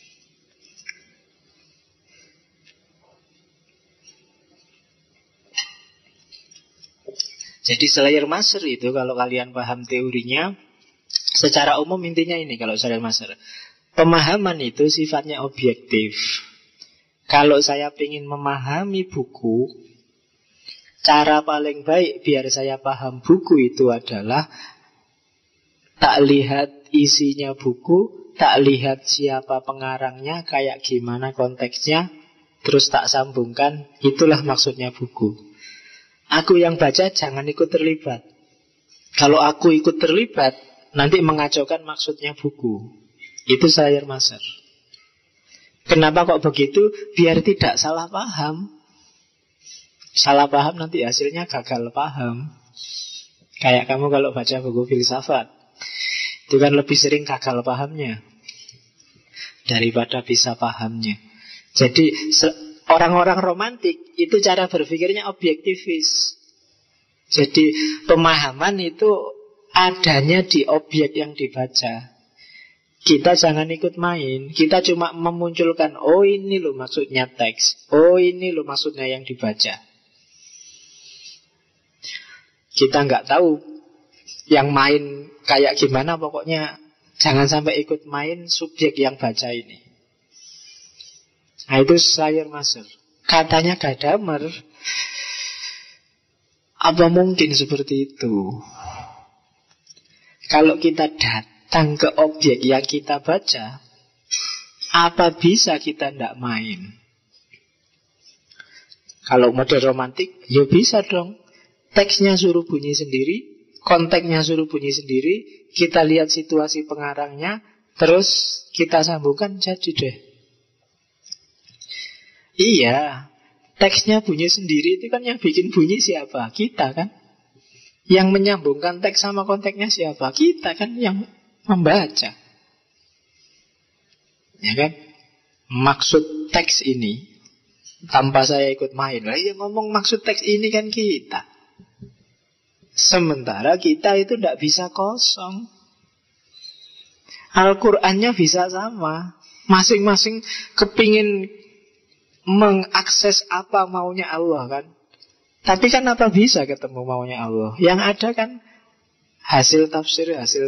Jadi Schleiermacher itu, kalau kalian paham teorinya, secara umum intinya ini kalau Schleiermacher, pemahaman itu sifatnya objektif. Kalau saya ingin memahami buku, cara paling baik biar saya paham buku itu adalah tak lihat isinya buku, tak lihat siapa pengarangnya, kayak gimana konteksnya, terus tak sambungkan, itulah maksudnya buku. Aku yang baca jangan ikut terlibat. Kalau aku ikut terlibat, nanti mengacaukan maksudnya buku. Itu Schleiermacher. Kenapa kok begitu? Biar tidak salah paham. Salah paham nanti hasilnya gagal paham. Kayak kamu kalau baca buku filsafat, itu kan lebih sering gagal pahamnya daripada bisa pahamnya. Jadi orang-orang romantik itu cara berpikirnya objektivis. Jadi pemahaman itu adanya di objek yang dibaca. Kita jangan ikut main. Kita cuma memunculkan, oh ini loh maksudnya teks, oh ini loh maksudnya yang dibaca. Kita nggak tahu yang main kayak gimana. Pokoknya jangan sampai ikut main subjek yang baca ini. Nah itu Schleiermacher. Katanya Gadamer, apa mungkin seperti itu? Kalau kita datang ke objek yang kita baca, apa bisa kita tidak main? Kalau model romantik, ya bisa dong. Teksnya suruh bunyi sendiri, konteksnya suruh bunyi sendiri, kita lihat situasi pengarangnya, terus kita sambungkan, jadi deh. Iya, teksnya bunyi sendiri itu kan yang bikin bunyi siapa? Kita kan. Yang menyambungkan teks sama konteksnya siapa? Kita kan yang membaca. Ya kan? Maksud teks ini, tanpa saya ikut main, lah yang ngomong maksud teks ini kan kita. Sementara kita itu tidak bisa kosong. Al-Qur'annya bisa sama. Masing-masing kepingin mengakses apa maunya Allah kan. Tapi kan apa bisa ketemu maunya Allah? Yang ada kan hasil tafsir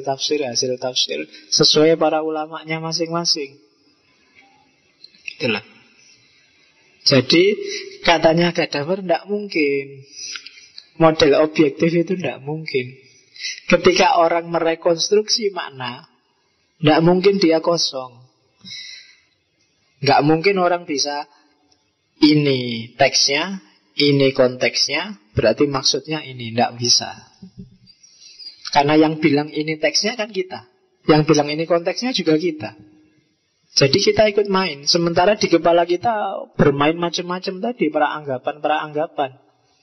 sesuai para ulamanya masing-masing. Itulah. Jadi katanya Gadamer tidak mungkin. Model objektif itu tidak mungkin. Ketika orang merekonstruksi makna, tidak mungkin dia kosong. Tidak mungkin orang bisa ini teksnya, ini konteksnya, berarti maksudnya ini. Tidak bisa. Karena yang bilang ini teksnya kan kita, yang bilang ini konteksnya juga kita. Jadi kita ikut main. Sementara di kepala kita bermain macam-macam tadi, para anggapan.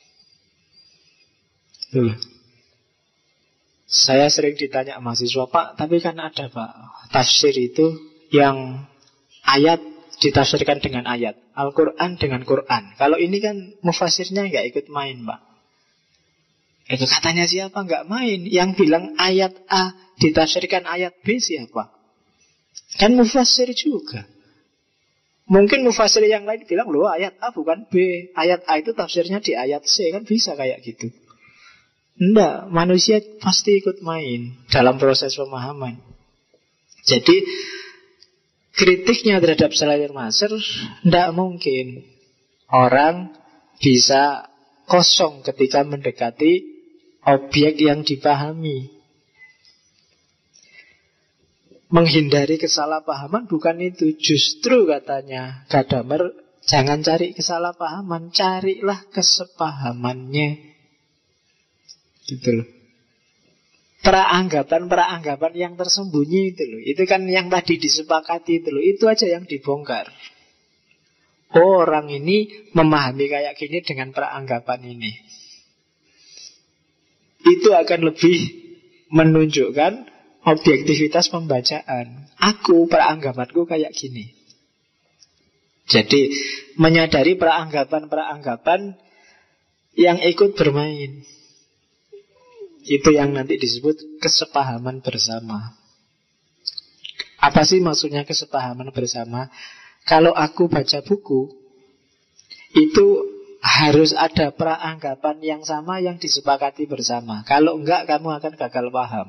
Saya sering ditanya mahasiswa, Pak, tapi kan ada Pak tafsir itu yang ayat ditafsirkan dengan ayat, Al-Quran dengan Quran. Kalau ini kan mufasirnya nggak ikut main Pak. Itu katanya siapa nggak main? Yang bilang ayat A ditafsirkan ayat B siapa? Kan mufassir juga. Mungkin mufassir yang lain bilang, loh ayat A bukan B, ayat A itu tafsirnya di ayat C. Kan bisa kayak gitu. Enggak, manusia pasti ikut main dalam proses pemahaman. Jadi kritiknya terhadap Schleiermacher, enggak mungkin orang bisa kosong ketika mendekati objek yang dipahami. Menghindari kesalahpahaman bukan itu. Justru katanya Gadamer, jangan cari kesalahpahaman, carilah kesepahamannya. Gitu loh. Peranggapan yang tersembunyi itu loh. Itu kan yang tadi disepakati itu loh. Itu aja yang dibongkar. Oh, orang ini memahami kayak gini dengan peranggapan ini. Itu akan lebih menunjukkan objektivitas pembacaan. Aku, peranggapanku kayak gini. Jadi menyadari peranggapan-peranggapan yang ikut bermain, itu yang nanti disebut kesepahaman bersama. Apa sih maksudnya kesepahaman bersama? Kalau aku baca buku, itu harus ada peranggapan yang sama yang disepakati bersama. Kalau enggak, kamu akan gagal paham.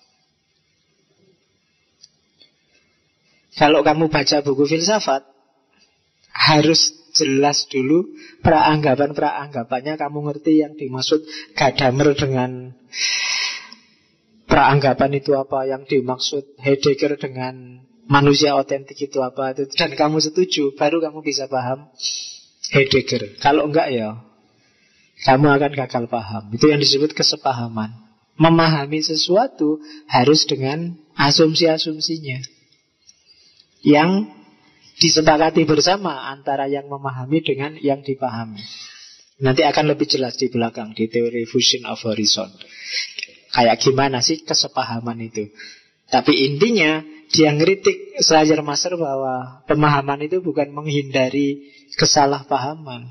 Kalau kamu baca buku filsafat, harus jelas dulu peranggapan-peranggapannya. Kamu ngerti yang dimaksud Gadamer dengan peranggapan itu apa, yang dimaksud Heidegger dengan manusia otentik itu apa, itu. Dan kamu setuju, baru kamu bisa paham Heidegger. Kalau enggak ya kamu akan gagal paham. Itu yang disebut kesepahaman. Memahami sesuatu harus dengan asumsi-asumsinya yang disepakati bersama antara yang memahami dengan yang dipahami. Nanti akan lebih jelas di belakang di teori fusion of horizon. Kayak gimana sih kesepahaman itu. Tapi intinya dia ngeritik Schleiermacher bahwa pemahaman itu bukan menghindari kesalahpahaman,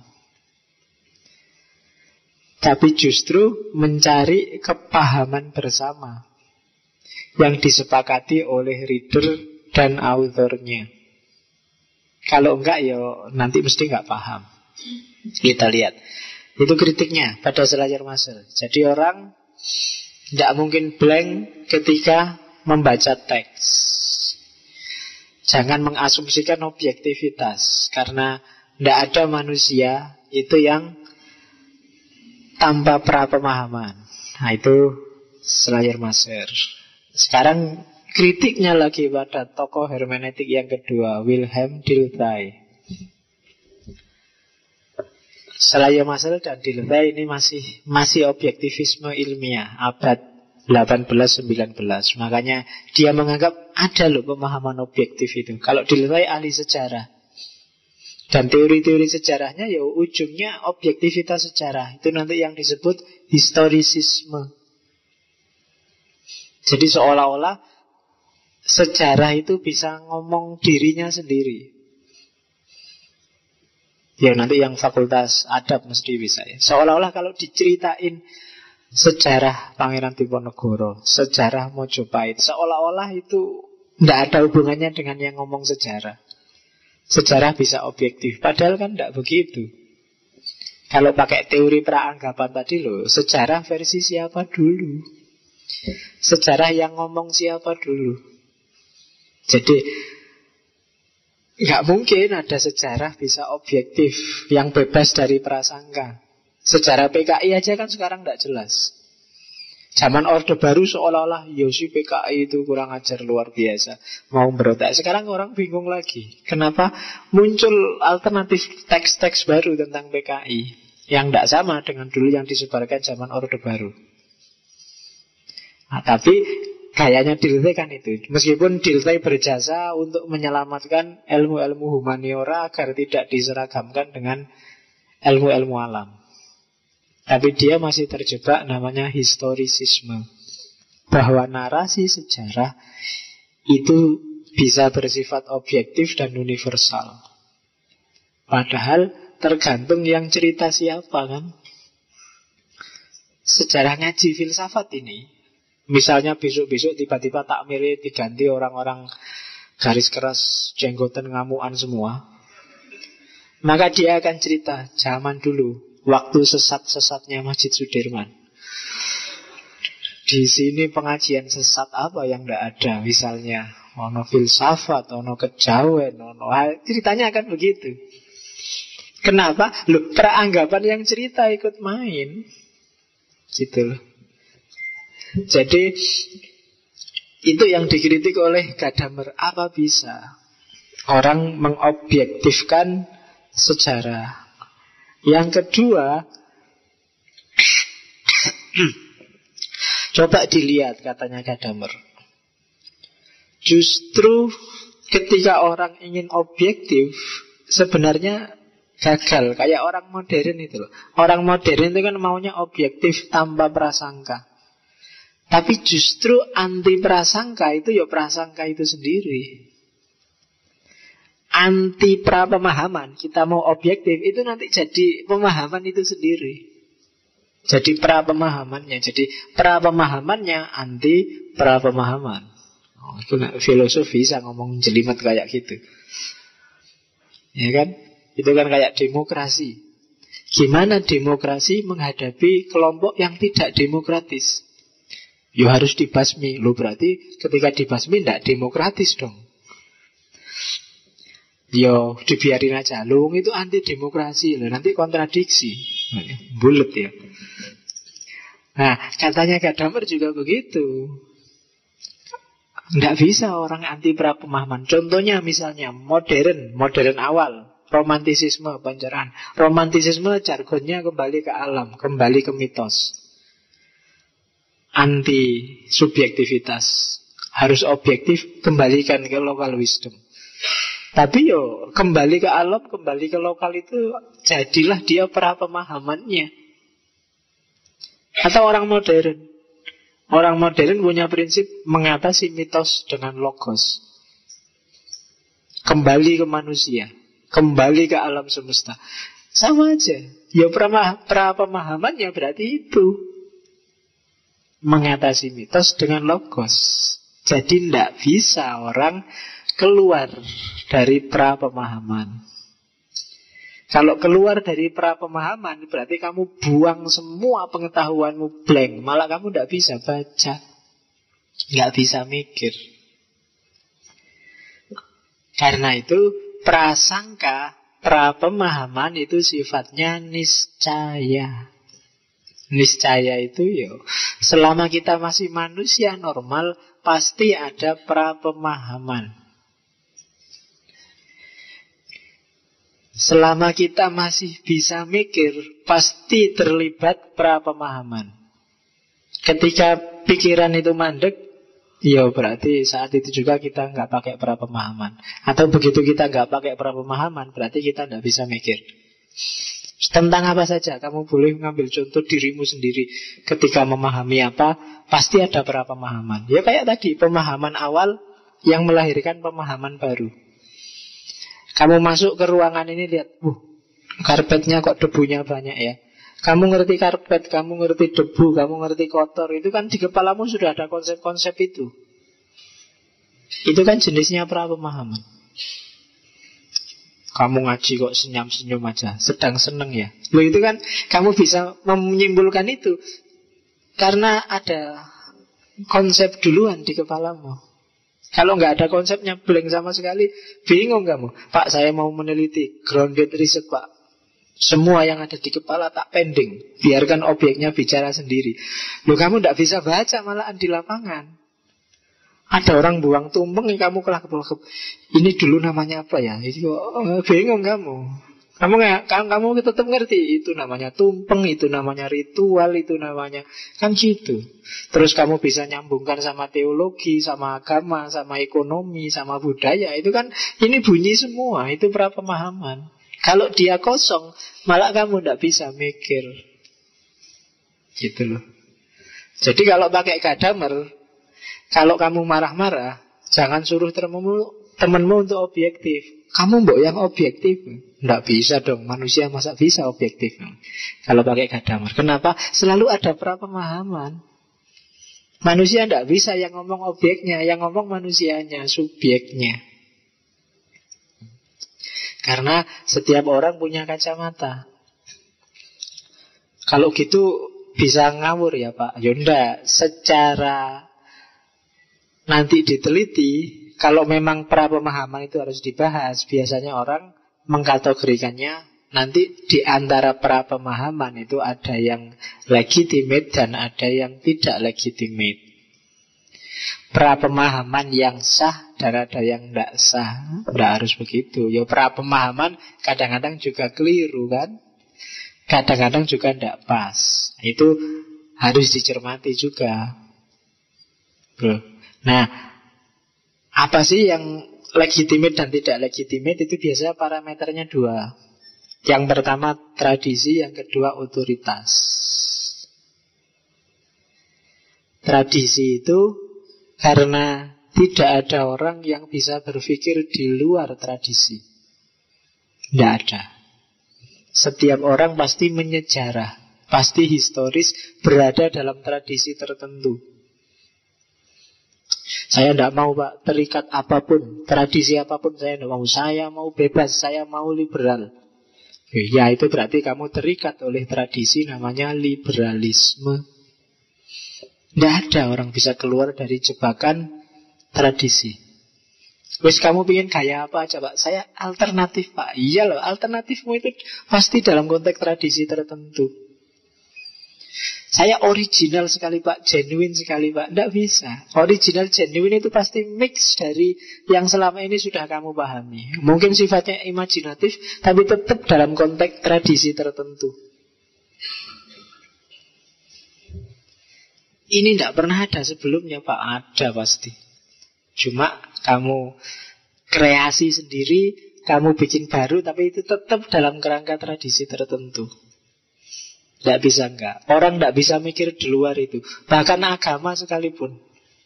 tapi justru mencari kepahaman bersama yang disepakati oleh reader dan authornya. Kalau enggak ya nanti mesti enggak paham. Kita lihat. Itu kritiknya pada Schleiermacher. Jadi orang tidak mungkin blank ketika membaca teks. Jangan mengasumsikan objektivitas, karena tidak ada manusia itu yang tanpa pra-pemahaman. Nah itu Schleiermacher. Sekarang kritiknya lagi pada tokoh hermeneutik yang kedua, Wilhelm Dilthey. Schleiermacher dan Dilthey ini masih objektivisme ilmiah abad 18-19. Makanya dia menganggap ada loh pemahaman objektif itu. Kalau Dilthey ahli sejarah, dan teori-teori sejarahnya ya ujungnya objektivitas sejarah. Itu nanti yang disebut historisisme. Jadi seolah-olah sejarah itu bisa ngomong dirinya sendiri. Ya nanti yang fakultas adab mesti bisa ya. Seolah-olah kalau diceritain sejarah Pangeran Diponegoro, sejarah Mojopahit, seolah-olah itu tidak ada hubungannya dengan yang ngomong sejarah. Sejarah bisa objektif, padahal kan tidak begitu. Kalau pakai teori peranggapan tadi loh, sejarah versi siapa dulu? Sejarah yang ngomong siapa dulu? Jadi nggak mungkin ada sejarah bisa objektif yang bebas dari prasangka. Sejarah PKI aja kan sekarang tidak jelas. Zaman Orde Baru seolah-olah Yosi PKI itu kurang ajar luar biasa, mau berontak. Sekarang orang bingung lagi. Kenapa muncul alternatif teks-teks baru tentang PKI yang tidak sama dengan dulu yang disebarkan zaman Orde Baru. Nah, tapi kayaknya Dilthey kan itu. Meskipun Dilthey berjasa untuk menyelamatkan ilmu-ilmu humaniora agar tidak diseragamkan dengan ilmu-ilmu alam, tapi dia masih terjebak namanya historisisme, bahwa narasi sejarah itu bisa bersifat objektif dan universal. Padahal tergantung yang cerita siapa kan. Sejarah ngaji filsafat ini, misalnya besok-besok tiba-tiba takmirnya diganti orang-orang garis keras, jenggotan, ngamuan semua. Maka dia akan cerita zaman dulu, waktu sesat-sesatnya Masjid Sudirman. Di sini pengajian sesat apa yang tidak ada. Misalnya ono filsafat, ono kejawen, ceritanya akan begitu. Kenapa? Loh, peranggapan yang cerita ikut main. Gitu loh. Jadi itu yang dikritik oleh Gadamer. Apa bisa orang mengobjektifkan sejarah? Yang kedua, coba dilihat, katanya Gadamer, justru ketika orang ingin objektif, sebenarnya gagal. Kayak orang modern itu loh. Orang modern itu kan maunya objektif tanpa prasangka. Tapi justru anti prasangka itu ya prasangka itu sendiri. Anti prapemahaman, kita mau objektif, itu nanti jadi pemahaman itu sendiri. Jadi prapemahamannya. Jadi prapemahamannya anti prapemahaman. Itu filosofi bisa ngomong jelimet kayak gitu. Ya kan? Itu kan kayak demokrasi. Gimana demokrasi menghadapi kelompok yang tidak demokratis? Ya harus dibasmi. Loh berarti ketika dibasmi tidak demokratis dong. Yo dibiarin aja. Loh itu anti demokrasi. Loh nanti kontradiksi. Bulet ya. Nah katanya Gadamer juga begitu. Tidak bisa orang anti prapemahaman. Contohnya misalnya modern awal, romantisisme, pencerahan. Romantisisme jargonnya kembali ke alam, kembali ke mitos. Anti subjektivitas, harus objektif, kembalikan ke local wisdom. Tapi yo kembali ke alam, kembali ke lokal itu jadilah dia prapemahamannya. Atau orang modern. Orang modern punya prinsip mengatasi mitos dengan logos. Kembali ke manusia, kembali ke alam semesta. Sama aja. Ya prapemahamannya berarti itu mengatasi mitos dengan logos. Jadi tidak bisa orang keluar dari prapemahaman. Kalau keluar dari prapemahaman berarti kamu buang semua pengetahuanmu blank. Malah kamu tidak bisa baca, tidak bisa mikir. Karena itu prasangka, prapemahaman itu sifatnya niscaya. Niscaya itu yo, selama kita masih manusia normal pasti ada prapemahaman. Selama kita masih bisa mikir, pasti terlibat prapemahaman. Ketika pikiran itu mandek, ya berarti saat itu juga kita nggak pakai prapemahaman. Atau begitu kita nggak pakai prapemahaman, berarti kita nggak bisa mikir. Tentang apa saja, kamu boleh mengambil contoh dirimu sendiri. Ketika memahami apa, pasti ada prapemahaman. Ya kayak tadi, pemahaman awal yang melahirkan pemahaman baru. Kamu masuk ke ruangan ini, lihat, karpetnya kok debunya banyak ya. Kamu ngerti karpet, kamu ngerti debu, kamu ngerti kotor. Itu kan di kepalamu sudah ada konsep-konsep itu. Itu kan jenisnya prapemahaman. Kamu ngaji kok senyum-senyum aja, sedang seneng ya. Loh itu kan kamu bisa menyimpulkan itu karena ada konsep duluan di kepalamu. Kalau nggak ada konsepnya, blank sama sekali, bingung kamu. Pak, saya mau meneliti, grounded research Pak. Semua yang ada di kepala tak pending, biarkan objeknya bicara sendiri. Loh kamu nggak bisa baca malahan di lapangan. Ada orang buang tumpeng, kamu kelakep-kelakep. Ini dulu namanya apa ya? Bingung kamu. Kamu tetap ngerti itu namanya tumpeng, itu namanya ritual, itu namanya kan gitu. Terus kamu bisa nyambungkan sama teologi, sama agama, sama ekonomi, sama budaya. Itu kan ini bunyi semua, itu prapemahaman. Kalau dia kosong, malah kamu tidak bisa mikir. Gitu loh. Jadi kalau pakai Gadamer, kalau kamu marah-marah, jangan suruh temenmu untuk objektif. Kamu mbok yang objektif. Tidak bisa dong, manusia masa bisa objektif kalau pakai Gadamer. Kenapa? Selalu ada prapemahaman. Manusia tidak bisa yang ngomong objeknya, yang ngomong manusianya, subjeknya. Karena setiap orang punya kacamata. Kalau gitu bisa ngawur ya Pak. Yunda, secara nanti diteliti, kalau memang pra-pemahaman itu harus dibahas, biasanya orang mengkategorikannya nanti di antara pra-pemahaman itu ada yang legitimate dan ada yang tidak legitimate. Pra-pemahaman yang sah dan ada yang tidak sah. Tidak harus begitu. Ya pra-pemahaman kadang-kadang juga keliru kan. Kadang-kadang juga tidak pas. Itu harus dicermati juga. Nah, apa sih yang legitimate dan tidak legitimate? Itu biasanya parameternya dua. Yang pertama tradisi, yang kedua otoritas. Tradisi itu karena tidak ada orang yang bisa berpikir di luar tradisi. Tidak ada. Setiap orang pasti menyejarah, pasti historis, berada dalam tradisi tertentu. Saya tidak mau Pak, terikat apapun, tradisi apapun saya tidak mau. Saya mau bebas, saya mau liberal. Ya itu berarti kamu terikat oleh tradisi, namanya liberalisme. Tidak ada orang bisa keluar dari jebakan tradisi. Wes kamu pengen gaya apa aja Pak? Saya alternatif Pak. Iya loh, alternatifmu itu pasti dalam konteks tradisi tertentu. Saya original sekali Pak, genuine sekali Pak. Tidak bisa. Original, genuine itu pasti mix dari yang selama ini sudah kamu pahami. Mungkin sifatnya imajinatif, tapi tetap dalam konteks tradisi tertentu. Ini tidak pernah ada sebelumnya Pak. Ada pasti. Cuma kamu kreasi sendiri, kamu bikin baru, tapi itu tetap dalam kerangka tradisi tertentu. Tidak bisa enggak. Orang tidak bisa mikir di luar itu. Bahkan agama sekalipun.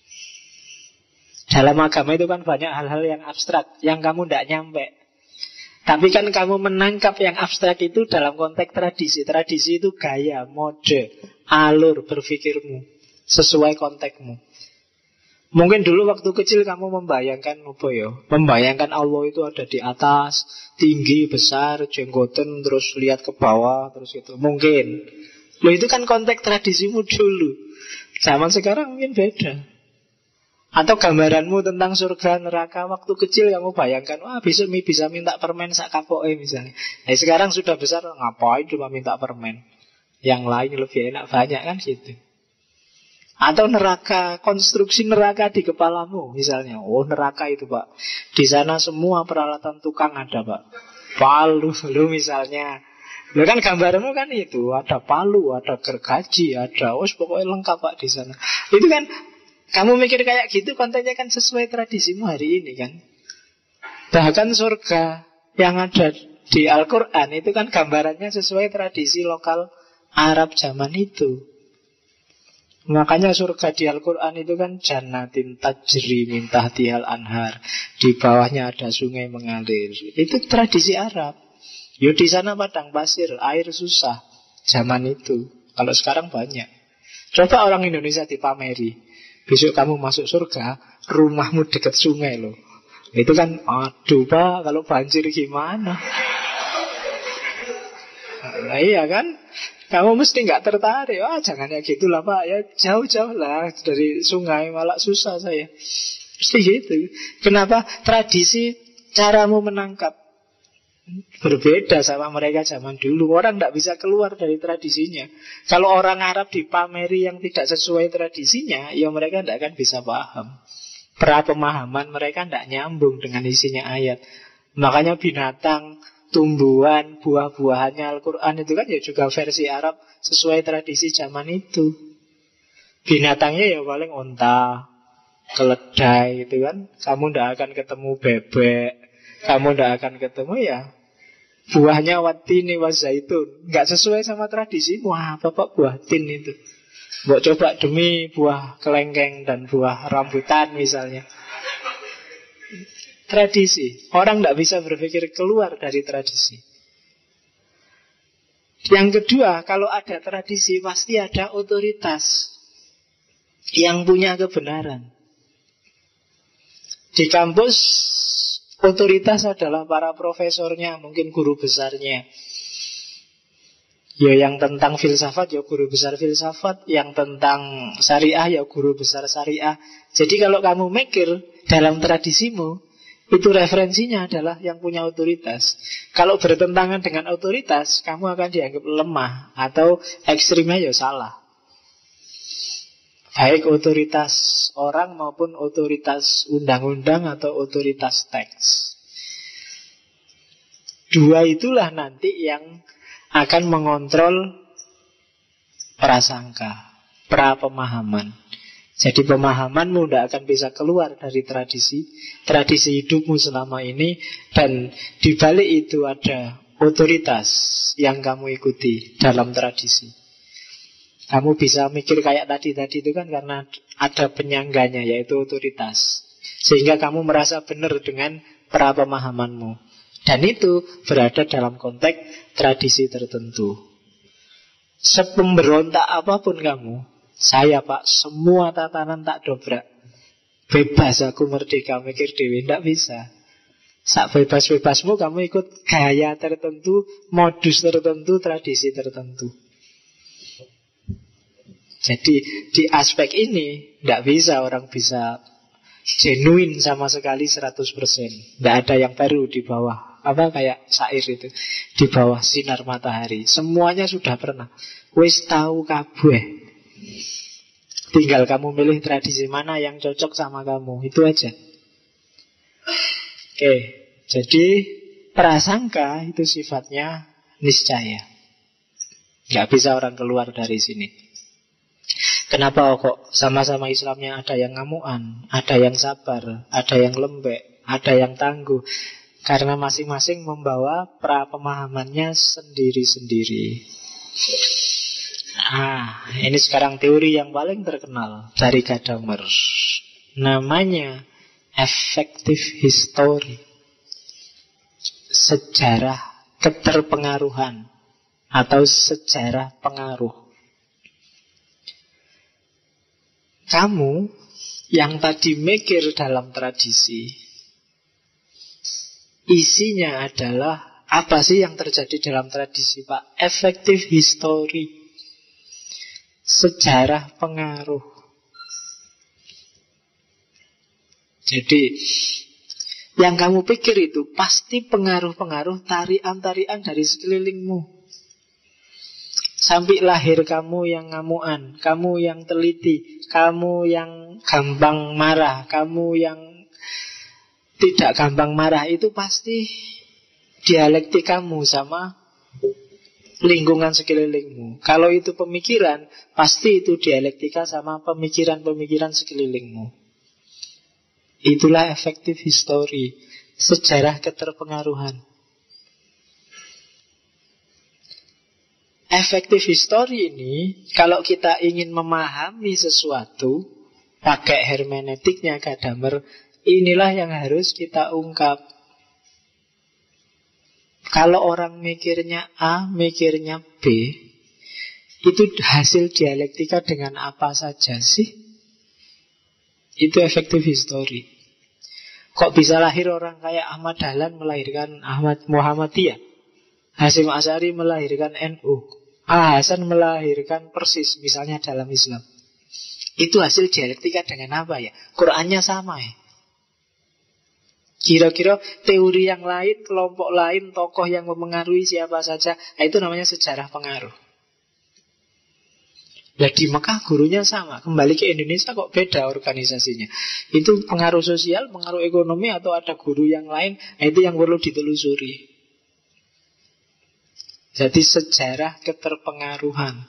Dalam agama itu kan banyak hal-hal yang abstrak, yang kamu tidak nyampe. Tapi kan kamu menangkap yang abstrak itu dalam konteks tradisi. Tradisi itu gaya, mode, alur berpikirmu, sesuai konteksmu. Mungkin dulu waktu kecil kamu membayangkan apa ya? Membayangkan Allah itu ada di atas, tinggi, besar, jenggoten, terus lihat ke bawah, terus gitu. Mungkin. Loh itu kan konteks tradisimu dulu. Zaman sekarang mungkin beda. Atau gambaranmu tentang surga neraka waktu kecil kamu bayangkan, wah besok bisa minta permen sak kapoke misalnya. Nah sekarang sudah besar, ngapain cuma minta permen? Yang lain lebih enak banyak kan gitu. Atau neraka, konstruksi neraka di kepalamu misalnya. Oh neraka itu Pak, di sana semua peralatan tukang ada Pak. Palu lu misalnya. Lu kan gambarmu kan itu, ada palu, ada gergaji, ada pokoknya lengkap Pak di sana. Itu kan kamu mikir kayak gitu, kontennya kan sesuai tradisimu hari ini kan. Bahkan surga yang ada di Al-Quran itu kan gambarannya sesuai tradisi lokal Arab zaman itu. Makanya surga di Al-Quran itu kan jannatin tajri min tahtihal anhar. Di bawahnya ada sungai mengalir. Itu tradisi Arab. Yo di sana padang pasir, air susah zaman itu. Kalau sekarang banyak. Coba orang Indonesia dipameri. Besok kamu masuk surga, rumahmu dekat sungai loh. Itu kan, aduh Pak, kalau banjir gimana? Nah iya kan? Kamu mesti nggak tertarik. Wah jangan ya gitulah Pak, ya jauh-jauh lah dari sungai, malah susah saya. Mesti gitu. Kenapa? Tradisi caramu menangkap berbeda sama mereka zaman dulu. Orang tidak bisa keluar dari tradisinya. Kalau orang Arab dipameri yang tidak sesuai tradisinya, ya mereka tidak akan bisa paham. Pra-pemahaman mereka tidak nyambung dengan isinya ayat. Makanya binatang, tumbuhan, buah-buahannya Al-Quran itu kan ya juga versi Arab sesuai tradisi zaman itu. Binatangnya ya paling onta, keledai gitu kan. Kamu tidak akan ketemu bebek, kamu tidak akan ketemu ya buahnya watini wazaitun. Nggak sesuai sama tradisi. Wah apa Pak buah tin itu? Mbok coba demi buah kelengkeng dan buah rambutan misalnya. Tradisi. Orang tidak bisa berpikir keluar dari tradisi. Yang kedua, kalau ada tradisi pasti ada otoritas. yang punya kebenaran. Di kampus otoritas adalah para profesornya, mungkin guru besarnya. Ya yang tentang filsafat ya guru besar filsafat, yang tentang syariah ya guru besar syariah. Jadi kalau kamu mikir dalam tradisimu, itu referensinya adalah yang punya otoritas. Kalau bertentangan dengan otoritas, kamu akan dianggap lemah atau ekstrimnya ya salah. Baik otoritas orang maupun otoritas undang-undang atau otoritas teks. Dua itulah nanti yang akan mengontrol prasangka, pra-pemahaman. Jadi pemahamanmu tidak akan bisa keluar dari tradisi hidupmu selama ini. Dan di balik itu ada otoritas yang kamu ikuti dalam tradisi. Kamu bisa mikir kayak tadi itu kan karena ada penyangganya, yaitu otoritas. Sehingga kamu merasa benar dengan pra-pemahamanmu. Dan itu berada dalam konteks tradisi tertentu. Sepemberontak apapun kamu, saya Pak, semua tatanan tak dobrak. Bebas aku merdeka mikir dewi, tidak bisa. Sak bebas-bebasmu kamu ikut gaya tertentu, modus tertentu, tradisi tertentu. Jadi di aspek ini tidak bisa orang bisa genuine sama sekali 100%. Tidak ada yang baru di bawah kayak syair itu, di bawah sinar matahari. Semuanya sudah pernah. Wis tahu kabeh. Tinggal kamu milih tradisi mana yang cocok sama kamu. Itu aja. Oke, jadi prasangka itu sifatnya niscaya. Gak bisa orang keluar dari sini. Kenapa kok sama-sama Islamnya ada yang ngamuan, ada yang sabar, ada yang lembek, ada yang tangguh? Karena masing-masing membawa pra-pemahamannya sendiri-sendiri. Ini sekarang teori yang paling terkenal dari Gadamer. Namanya effective history. Sejarah keterpengaruhan atau sejarah pengaruh. Kamu yang tadi mikir dalam tradisi, isinya adalah apa sih yang terjadi dalam tradisi, Pak? Effective history. Sejarah pengaruh. Jadi yang kamu pikir itu pasti pengaruh-pengaruh tarian-tarian dari sekelilingmu. Sampai lahir kamu yang ngamuan, kamu yang teliti, kamu yang gampang marah, kamu yang tidak gampang marah, itu pasti dialektik kamu sama lingkungan sekelilingmu. Kalau itu pemikiran, pasti itu dialektika sama pemikiran-pemikiran sekelilingmu. Itulah effective history, sejarah keterpengaruhan. Effective history ini, kalau kita ingin memahami sesuatu pakai hermeneutiknya Gadamer, inilah yang harus kita ungkap. Kalau orang mikirnya A, mikirnya B, itu hasil dialektika dengan apa saja sih? Itu effective history. Kok bisa lahir orang kayak Ahmad Dahlan melahirkan Ahmad Muhammadiyah, Hasyim Asy'ari melahirkan NU, Hasan melahirkan Persis misalnya dalam Islam. Itu hasil dialektika dengan apa ya? Qurannya sama ya. Kira-kira teori yang lain, kelompok lain, tokoh yang mempengaruhi siapa saja, itu namanya sejarah pengaruh. Nah di Mekah gurunya sama, kembali ke Indonesia kok beda organisasinya. Itu pengaruh sosial, pengaruh ekonomi, atau ada guru yang lain, itu yang perlu ditelusuri. Jadi sejarah keterpengaruhan.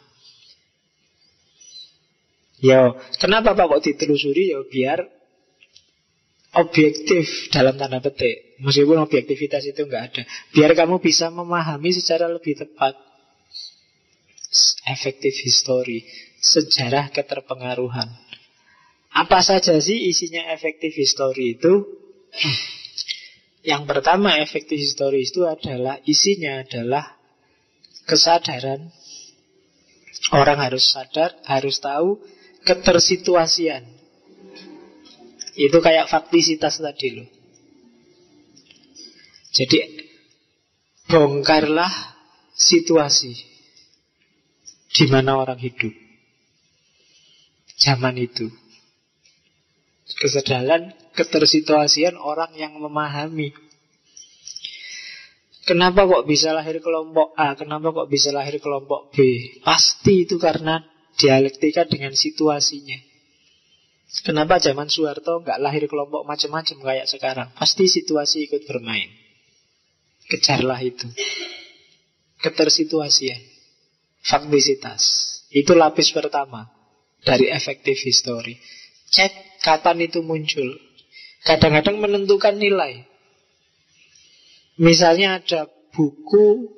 Kenapa Pak kok ditelusuri? Biar objektif dalam tanda petik. Meskipun objektivitas itu nggak ada, biar kamu bisa memahami secara lebih tepat. Effective history, sejarah keterpengaruhan. Apa saja sih isinya effective history itu? Yang pertama, effective history itu adalah isinya adalah kesadaran. Orang harus sadar, harus tahu ketersituasian. Itu kayak faktisitas tadi loh. Jadi bongkarlah situasi di mana orang hidup zaman itu. Kesadaran ketersituasian orang yang memahami. Kenapa kok bisa lahir kelompok A? Kenapa kok bisa lahir kelompok B? Pasti itu karena dialektika dengan situasinya. Kenapa zaman Soeharto nggak lahir kelompok macam-macam kayak sekarang? Pasti situasi ikut bermain. Kejarlah itu. Ketersituasian. Faktisitas. Itu lapis pertama dari efektif history. Cek kapan itu muncul. Kadang-kadang menentukan nilai. Misalnya ada buku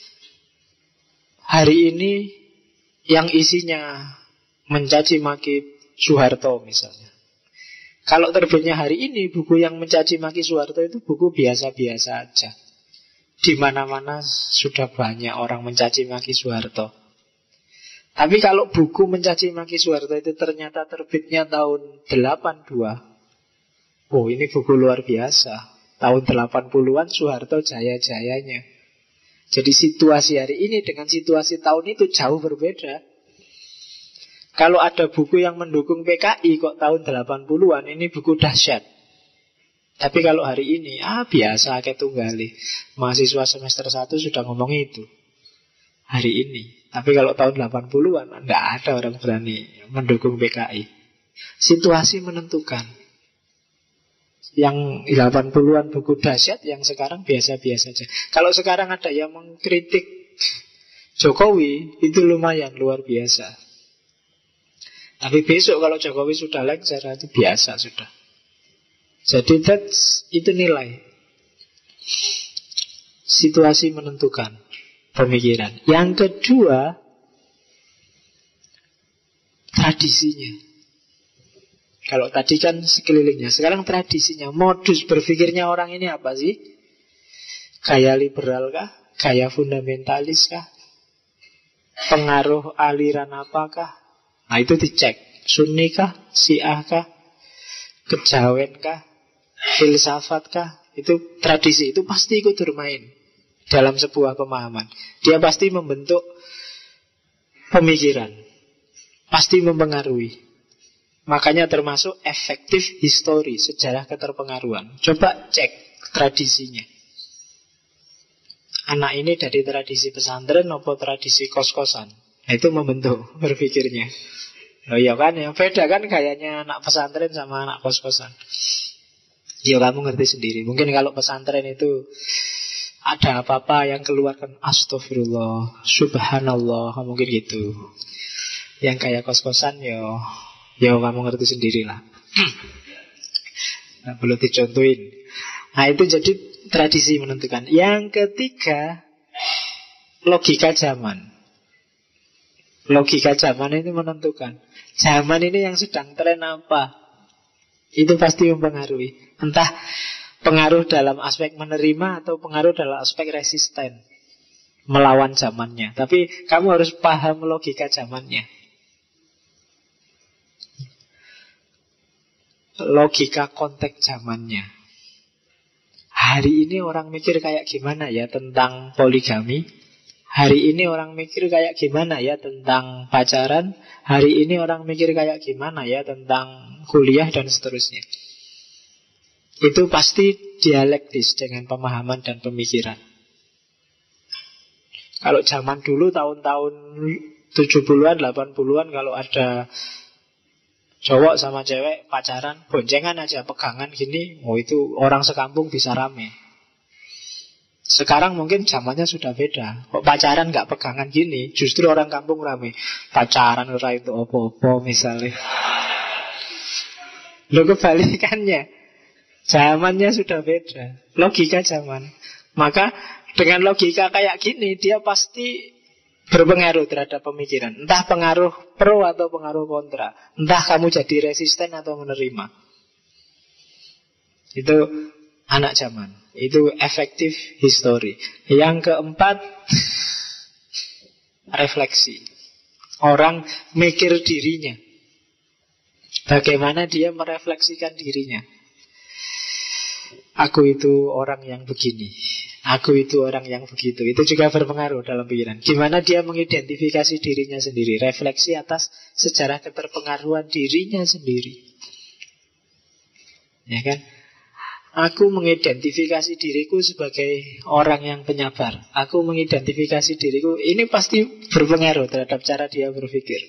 hari ini yang isinya mencaci maki Soeharto misalnya. Kalau terbitnya hari ini buku yang mencaci maki Soeharto itu buku biasa-biasa aja. Di mana-mana sudah banyak orang mencaci maki Soeharto. Tapi kalau buku mencaci maki Soeharto itu ternyata terbitnya tahun 82. Oh, ini buku luar biasa. Tahun 80-an Soeharto jaya-jayanya. Jadi situasi hari ini dengan situasi tahun itu jauh berbeda. Kalau ada buku yang mendukung PKI kok tahun 80-an, ini buku dahsyat. Tapi kalau hari ini, biasa kayak tunggali. Mahasiswa semester 1 sudah ngomong itu hari ini. Tapi kalau tahun 80-an, enggak ada orang berani mendukung PKI. Situasi menentukan. Yang 80-an buku dahsyat, yang sekarang biasa-biasa saja. Kalau sekarang ada yang mengkritik Jokowi, itu lumayan luar biasa. Tapi besok kalau Jokowi sudah lengser, itu biasa sudah. Jadi itu nilai. Situasi menentukan pemikiran. Yang kedua, tradisinya. Kalau tadi kan sekelilingnya, sekarang tradisinya, modus berpikirnya orang ini apa sih? Gaya liberal kah? Gaya fundamentalis kah? Pengaruh aliran apakah? Nah itu dicek. Sunni kah? Syiah kah? Kejawen kah? Filsafat kah? Itu tradisi, itu pasti ikut bermain dalam sebuah pemahaman. Dia pasti membentuk pemikiran, pasti mempengaruhi. Makanya termasuk efektif history, sejarah keterpengaruhan. Coba cek tradisinya. Anak ini dari tradisi pesantren atau tradisi kos-kosan? Nah, itu membentuk berpikirnya. Oh iya kan, yang beda kan gayanya anak pesantren sama anak kos-kosan. Ya kamu ngerti sendiri. Mungkin kalau pesantren itu ada apa-apa yang keluarkan astagfirullah, subhanallah, mungkin gitu. Yang kayak kos-kosan ya kamu ngerti sendirilah. Nah, belum dicontohin. Nah itu jadi tradisi menentukan. Yang ketiga, logika zaman. Logika zaman itu menentukan. Zaman ini yang sedang tren apa, itu pasti mempengaruhi. Entah pengaruh dalam aspek menerima atau pengaruh dalam aspek resisten melawan zamannya. Tapi kamu harus paham logika zamannya. Logika konteks zamannya. Hari ini orang mikir kayak gimana ya tentang poligami? Hari ini orang mikir kayak gimana ya tentang pacaran? Hari ini orang mikir kayak gimana ya tentang kuliah dan seterusnya. Itu pasti dialektis dengan pemahaman dan pemikiran. Kalau zaman dulu tahun-tahun 70-an, 80-an kalau ada cowok sama cewek pacaran, boncengan aja, pegangan gini, itu orang sekampung bisa rame. Sekarang mungkin zamannya sudah beda. Kok pacaran gak pegangan gini, justru orang kampung rame. Pacaran ora itu opo-opo misalnya. Loh kebalikannya, zamannya sudah beda. Logika zaman. Maka dengan logika kayak gini, dia pasti berpengaruh terhadap pemikiran. Entah pengaruh pro atau pengaruh kontra. Entah kamu jadi resisten atau menerima. Itu anak zaman. Itu efektif history. Yang keempat, refleksi. Orang mikir dirinya. Bagaimana dia merefleksikan dirinya. Aku itu orang yang begini, aku itu orang yang begitu. Itu juga berpengaruh dalam pikiran. Gimana dia mengidentifikasi dirinya sendiri. Refleksi atas sejarah keterpengaruhan dirinya sendiri. Ya kan? Aku mengidentifikasi diriku sebagai orang yang penyabar. Aku mengidentifikasi diriku. Ini pasti berpengaruh terhadap cara dia berpikir.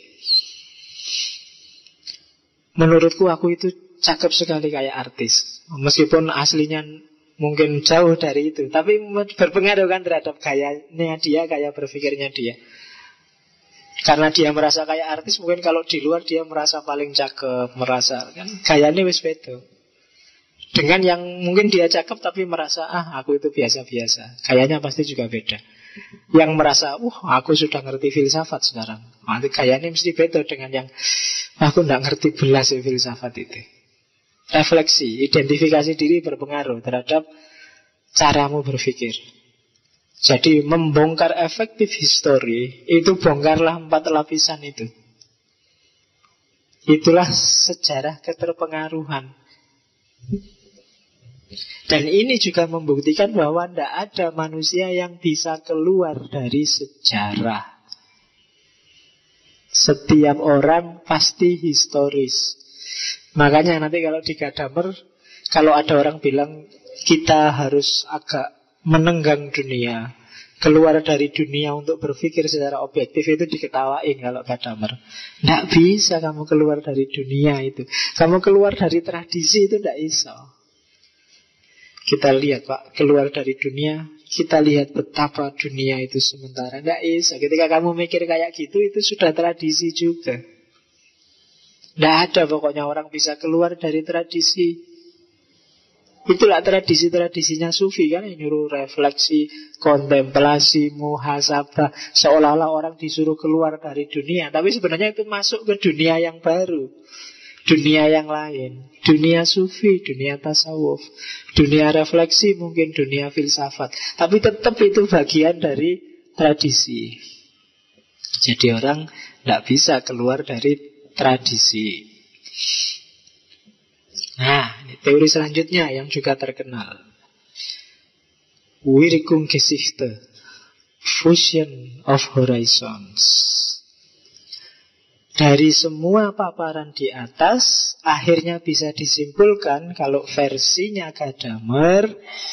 Menurutku aku itu cakep sekali kayak artis. Meskipun aslinya mungkin jauh dari itu, tapi berpengaruh kan terhadap gayanya dia, gaya berpikirnya dia. Karena dia merasa kayak artis, mungkin kalau di luar dia merasa paling cakep, merasa kan gayanya wis beda. Dengan yang mungkin dia cakep tapi merasa aku itu biasa-biasa, gayanya pasti juga beda. Yang merasa aku sudah ngerti filsafat sekarang, nanti gayanya mesti beda dengan yang aku tidak ngerti belas filsafat itu. Refleksi, identifikasi diri berpengaruh terhadap caramu berpikir. Jadi membongkar efektif history, itu bongkarlah 4 lapisan itu. Itulah sejarah keterpengaruhan. Dan ini juga membuktikan bahwa tidak ada manusia yang bisa keluar dari sejarah. Setiap orang pasti historis. Makanya nanti kalau di Gadamer, kalau ada orang bilang kita harus agak menenggang dunia, keluar dari dunia untuk berpikir secara objektif, itu diketawain kalau Gadamer. Tidak bisa kamu keluar dari dunia itu. Kamu keluar dari tradisi itu tidak bisa. Kita lihat Pak, keluar dari dunia, kita lihat betapa dunia itu sementara. Tidak bisa. Ketika kamu mikir kayak gitu, itu sudah tradisi juga. Tidak ada pokoknya orang bisa keluar dari tradisi. Itulah tradisi-tradisinya Sufi kan, yang nyuruh refleksi, kontemplasi, muhasabah. Seolah-olah orang disuruh keluar dari dunia, tapi sebenarnya itu masuk ke dunia yang baru, dunia yang lain, dunia Sufi, dunia tasawuf, dunia refleksi, mungkin dunia filsafat. Tapi tetap itu bagian dari tradisi. Jadi orang tidak bisa keluar dari tradisi. Nah, ini teori selanjutnya yang juga terkenal. Wirkungsgeschichte, Fusion of Horizons. Dari semua paparan di atas, akhirnya bisa disimpulkan kalau versinya Gadamer,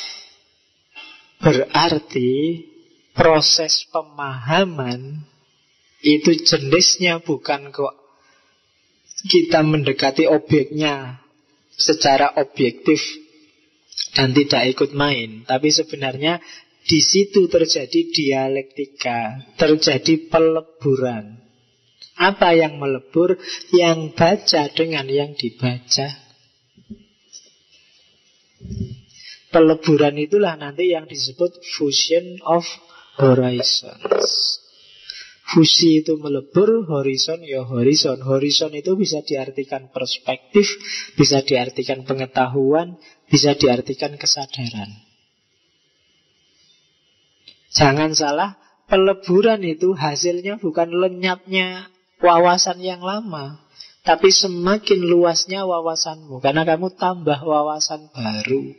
berarti proses pemahaman itu jenisnya bukan kok kita mendekati objeknya secara objektif dan tidak ikut main, tapi sebenarnya di situ terjadi dialektika, terjadi peleburan. Apa yang melebur? Yang baca dengan yang dibaca. Peleburan itulah nanti yang disebut fusion of horizons. Fusi itu melebur, horizon ya horizon. Horizon itu bisa diartikan perspektif, bisa diartikan pengetahuan, bisa diartikan kesadaran. Jangan salah, peleburan itu hasilnya bukan lenyapnya wawasan yang lama, tapi semakin luasnya wawasanmu, karena kamu tambah wawasan baru.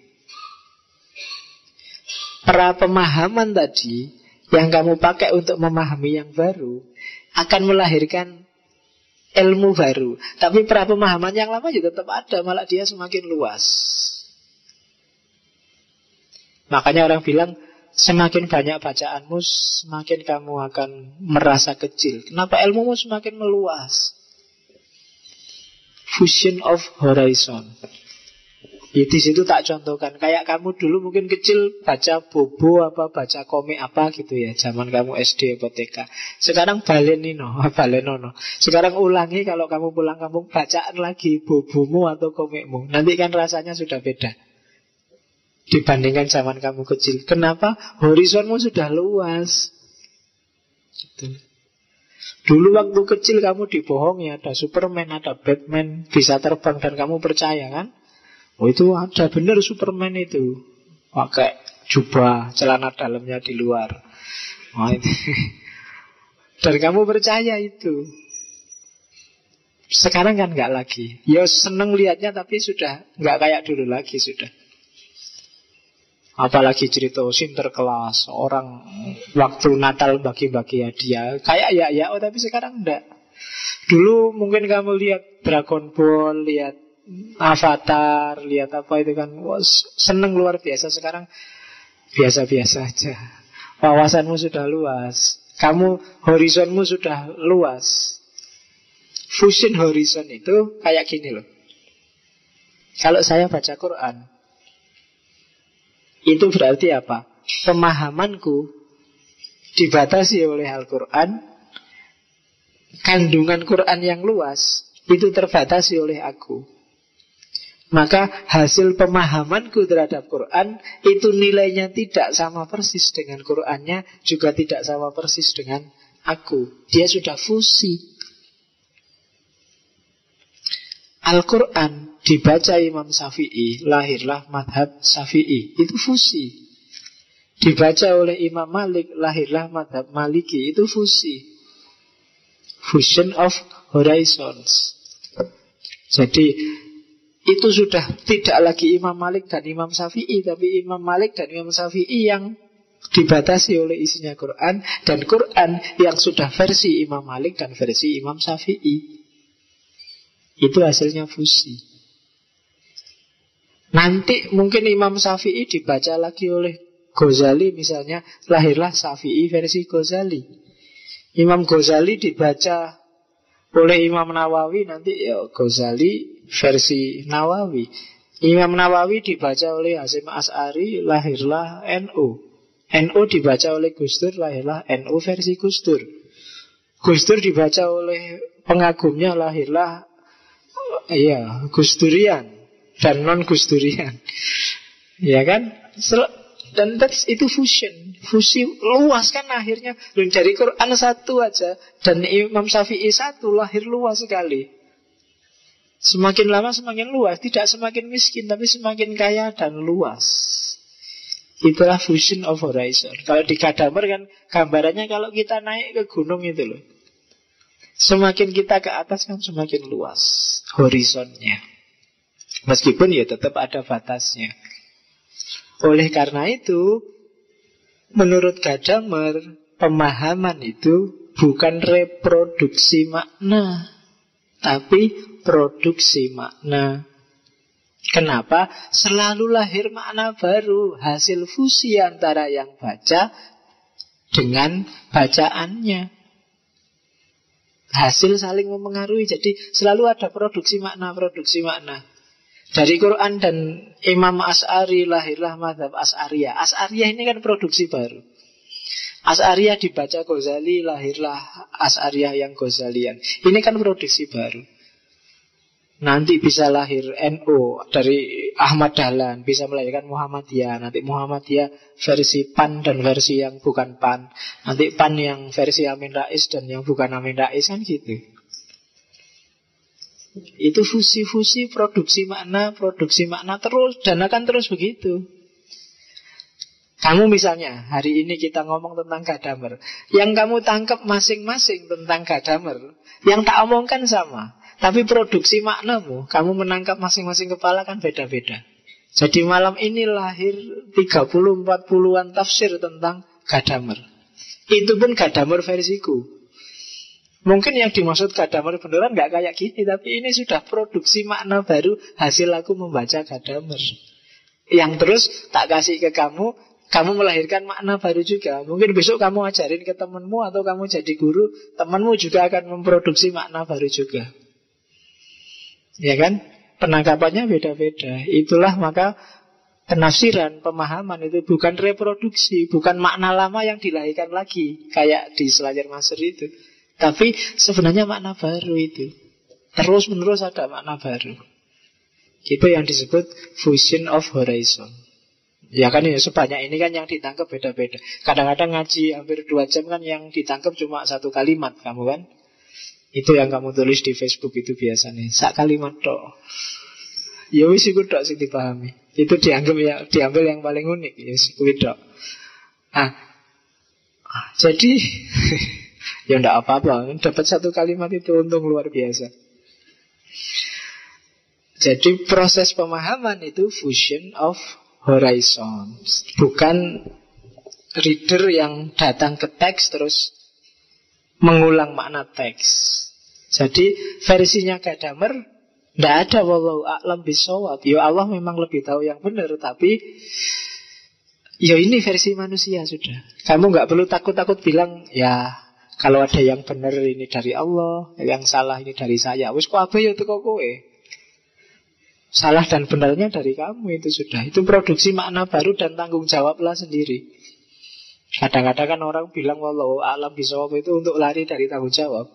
Pra pemahaman tadi yang kamu pakai untuk memahami yang baru akan melahirkan ilmu baru. Tapi pra pemahaman yang lama juga tetap ada, malah dia semakin luas. Makanya orang bilang, semakin banyak bacaanmu, semakin kamu akan merasa kecil. Kenapa? Ilmumu semakin meluas. Fusion of horizon. Di situ tak contohkan. Kayak kamu dulu mungkin kecil baca Bobo apa, baca komik apa gitu ya, zaman kamu SD atau TK. Sekarang balenono. Sekarang ulangi kalau kamu pulang kampung, bacaan lagi Bobomu atau komikmu. Nanti kan rasanya sudah beda dibandingkan zaman kamu kecil. Kenapa? Horizonmu sudah luas gitu. Dulu waktu kecil kamu dibohongi, ada Superman, ada Batman, bisa terbang dan kamu percaya kan? Oh itu ada benar Superman itu, pakai jubah, celana dalamnya di luar. Oh, itu. Dan kamu percaya itu. Sekarang kan nggak lagi. Ya seneng lihatnya tapi sudah nggak kayak dulu lagi sudah. Apalagi cerita Sinterklas, orang waktu Natal bagi-bagi hadiah, kayak ya, oh tapi sekarang enggak. Dulu mungkin kamu lihat Dragon Ball, lihat Avatar, lihat apa itu kan, wah, seneng luar biasa. Sekarang biasa-biasa aja. Wawasanmu sudah luas, kamu horizonmu sudah luas. Fusion horizon itu kayak gini loh. Kalau saya baca Quran, itu berarti apa? Pemahamanku dibatasi oleh Al-Quran. Kandungan Quran yang luas itu terbatasi oleh aku. Maka hasil pemahamanku terhadap Quran itu nilainya tidak sama persis dengan Qurannya, juga tidak sama persis dengan aku. Dia sudah fusi. Al-Quran dibaca Imam Syafi'i, lahirlah madhab Syafi'i. Itu fusi. Dibaca oleh Imam Malik, lahirlah madhab Maliki. Itu fusi. Fusion of horizons. Jadi itu sudah tidak lagi Imam Malik dan Imam Syafi'i, tapi Imam Malik dan Imam Syafi'i yang dibatasi oleh isinya Quran, dan Quran yang sudah versi Imam Malik dan versi Imam Syafi'i. Itu hasilnya fusi. Nanti mungkin Imam Syafi'i dibaca lagi oleh Ghazali misalnya, lahirlah Syafi'i versi Ghazali. Imam Ghazali dibaca oleh Imam Nawawi, nanti ya Ghazali versi Nawawi. Imam Nawawi dibaca oleh Hasyim Asy'ari, lahirlah NU. NU dibaca oleh Gus Dur, lahirlah NU versi Gus Dur. Gus Dur dibaca oleh pengagumnya, lahirlah Gus Durian dan non Gus Durian. Ya kan? Dan itu fusion. Fusi luas kan akhirnya. Dari Quran satu aja dan Imam Syafi'i satu, lahir luas sekali. Semakin lama semakin luas. Tidak semakin miskin, tapi semakin kaya dan luas. Itulah fusion of horizon. Kalau di Gadamer kan gambarannya kalau kita naik ke gunung itu loh, semakin kita ke atas kan semakin luas horizonnya. Meskipun ya tetap ada batasnya. Oleh karena itu, menurut Gadamer, pemahaman itu bukan reproduksi makna, tapi produksi makna. Kenapa? Selalu lahir makna baru, hasil fusi antara yang baca dengan bacaannya. Hasil saling mempengaruhi. Jadi selalu ada produksi makna. Dari Quran dan Imam Asy'ari lahirlah madhab Asy'ariyah. Asy'ariyah ini kan produksi baru. Asy'ariyah dibaca Ghazali, lahirlah Asy'ariyah yang Ghazalian. Ini kan produksi baru. Nanti bisa lahir NU dari Ahmad Dahlan, bisa melahirkan Muhammadiyah. Nanti Muhammadiyah versi PAN dan versi yang bukan PAN. Nanti PAN yang versi Amin Rais dan yang bukan Amin Rais, kan gitu. Itu fusi-fusi, produksi makna terus, dan akan terus begitu. Kamu misalnya, hari ini kita ngomong tentang Gadamer. Yang kamu tangkap masing-masing tentang Gadamer, yang tak omongkan sama, tapi produksi maknamu, kamu menangkap masing-masing kepala kan beda-beda. Jadi malam ini lahir 30-40an tafsir tentang Gadamer. Itu pun Gadamer versiku. Mungkin yang dimaksud Gadamer beneran gak kayak gini, tapi ini sudah produksi makna baru hasil aku membaca Gadamer. Yang terus tak kasih ke kamu, kamu melahirkan makna baru juga. Mungkin besok kamu ajarin ke temanmu, atau kamu jadi guru, temanmu juga akan memproduksi makna baru juga. Ya kan? Penangkapannya beda-beda. Itulah maka penafsiran, pemahaman itu bukan reproduksi, bukan makna lama yang dilahirkan lagi kayak di Selayar Masyr itu, tapi sebenarnya makna baru itu. Terus menerus ada makna baru. Itu yang disebut fusion of horizon. Ya kan ya, sebanyak ini kan yang ditangkap beda-beda. Kadang-kadang ngaji hampir 2 jam kan yang ditangkap cuma 1 kalimat kamu kan. Itu yang kamu tulis di Facebook itu biasanya. Sak kalimat tok. Ya wis iku tok sing dipahami. Itu diambil yang paling unik ya kuwi tok. Jadi ya ndak apa-apa, dapat 1 kalimat itu untung luar biasa. Jadi proses pemahaman itu fusion of horizons, bukan reader yang datang ke teks terus mengulang makna teks. Jadi versinya Gadamer tidak ada wallahu a'lam bishawab. Ya Allah memang lebih tahu yang benar, tapi ya ini versi manusia sudah. Kamu nggak perlu takut-takut bilang ya kalau ada yang benar ini dari Allah, yang salah ini dari saya. Wis kok apa ya teko kowe. Salah dan benarnya dari kamu itu sudah. Itu produksi makna baru dan tanggung jawablah sendiri. Kadang-kadang kan orang bilang wallahu a'lam bishawab itu untuk lari dari tanggung jawab.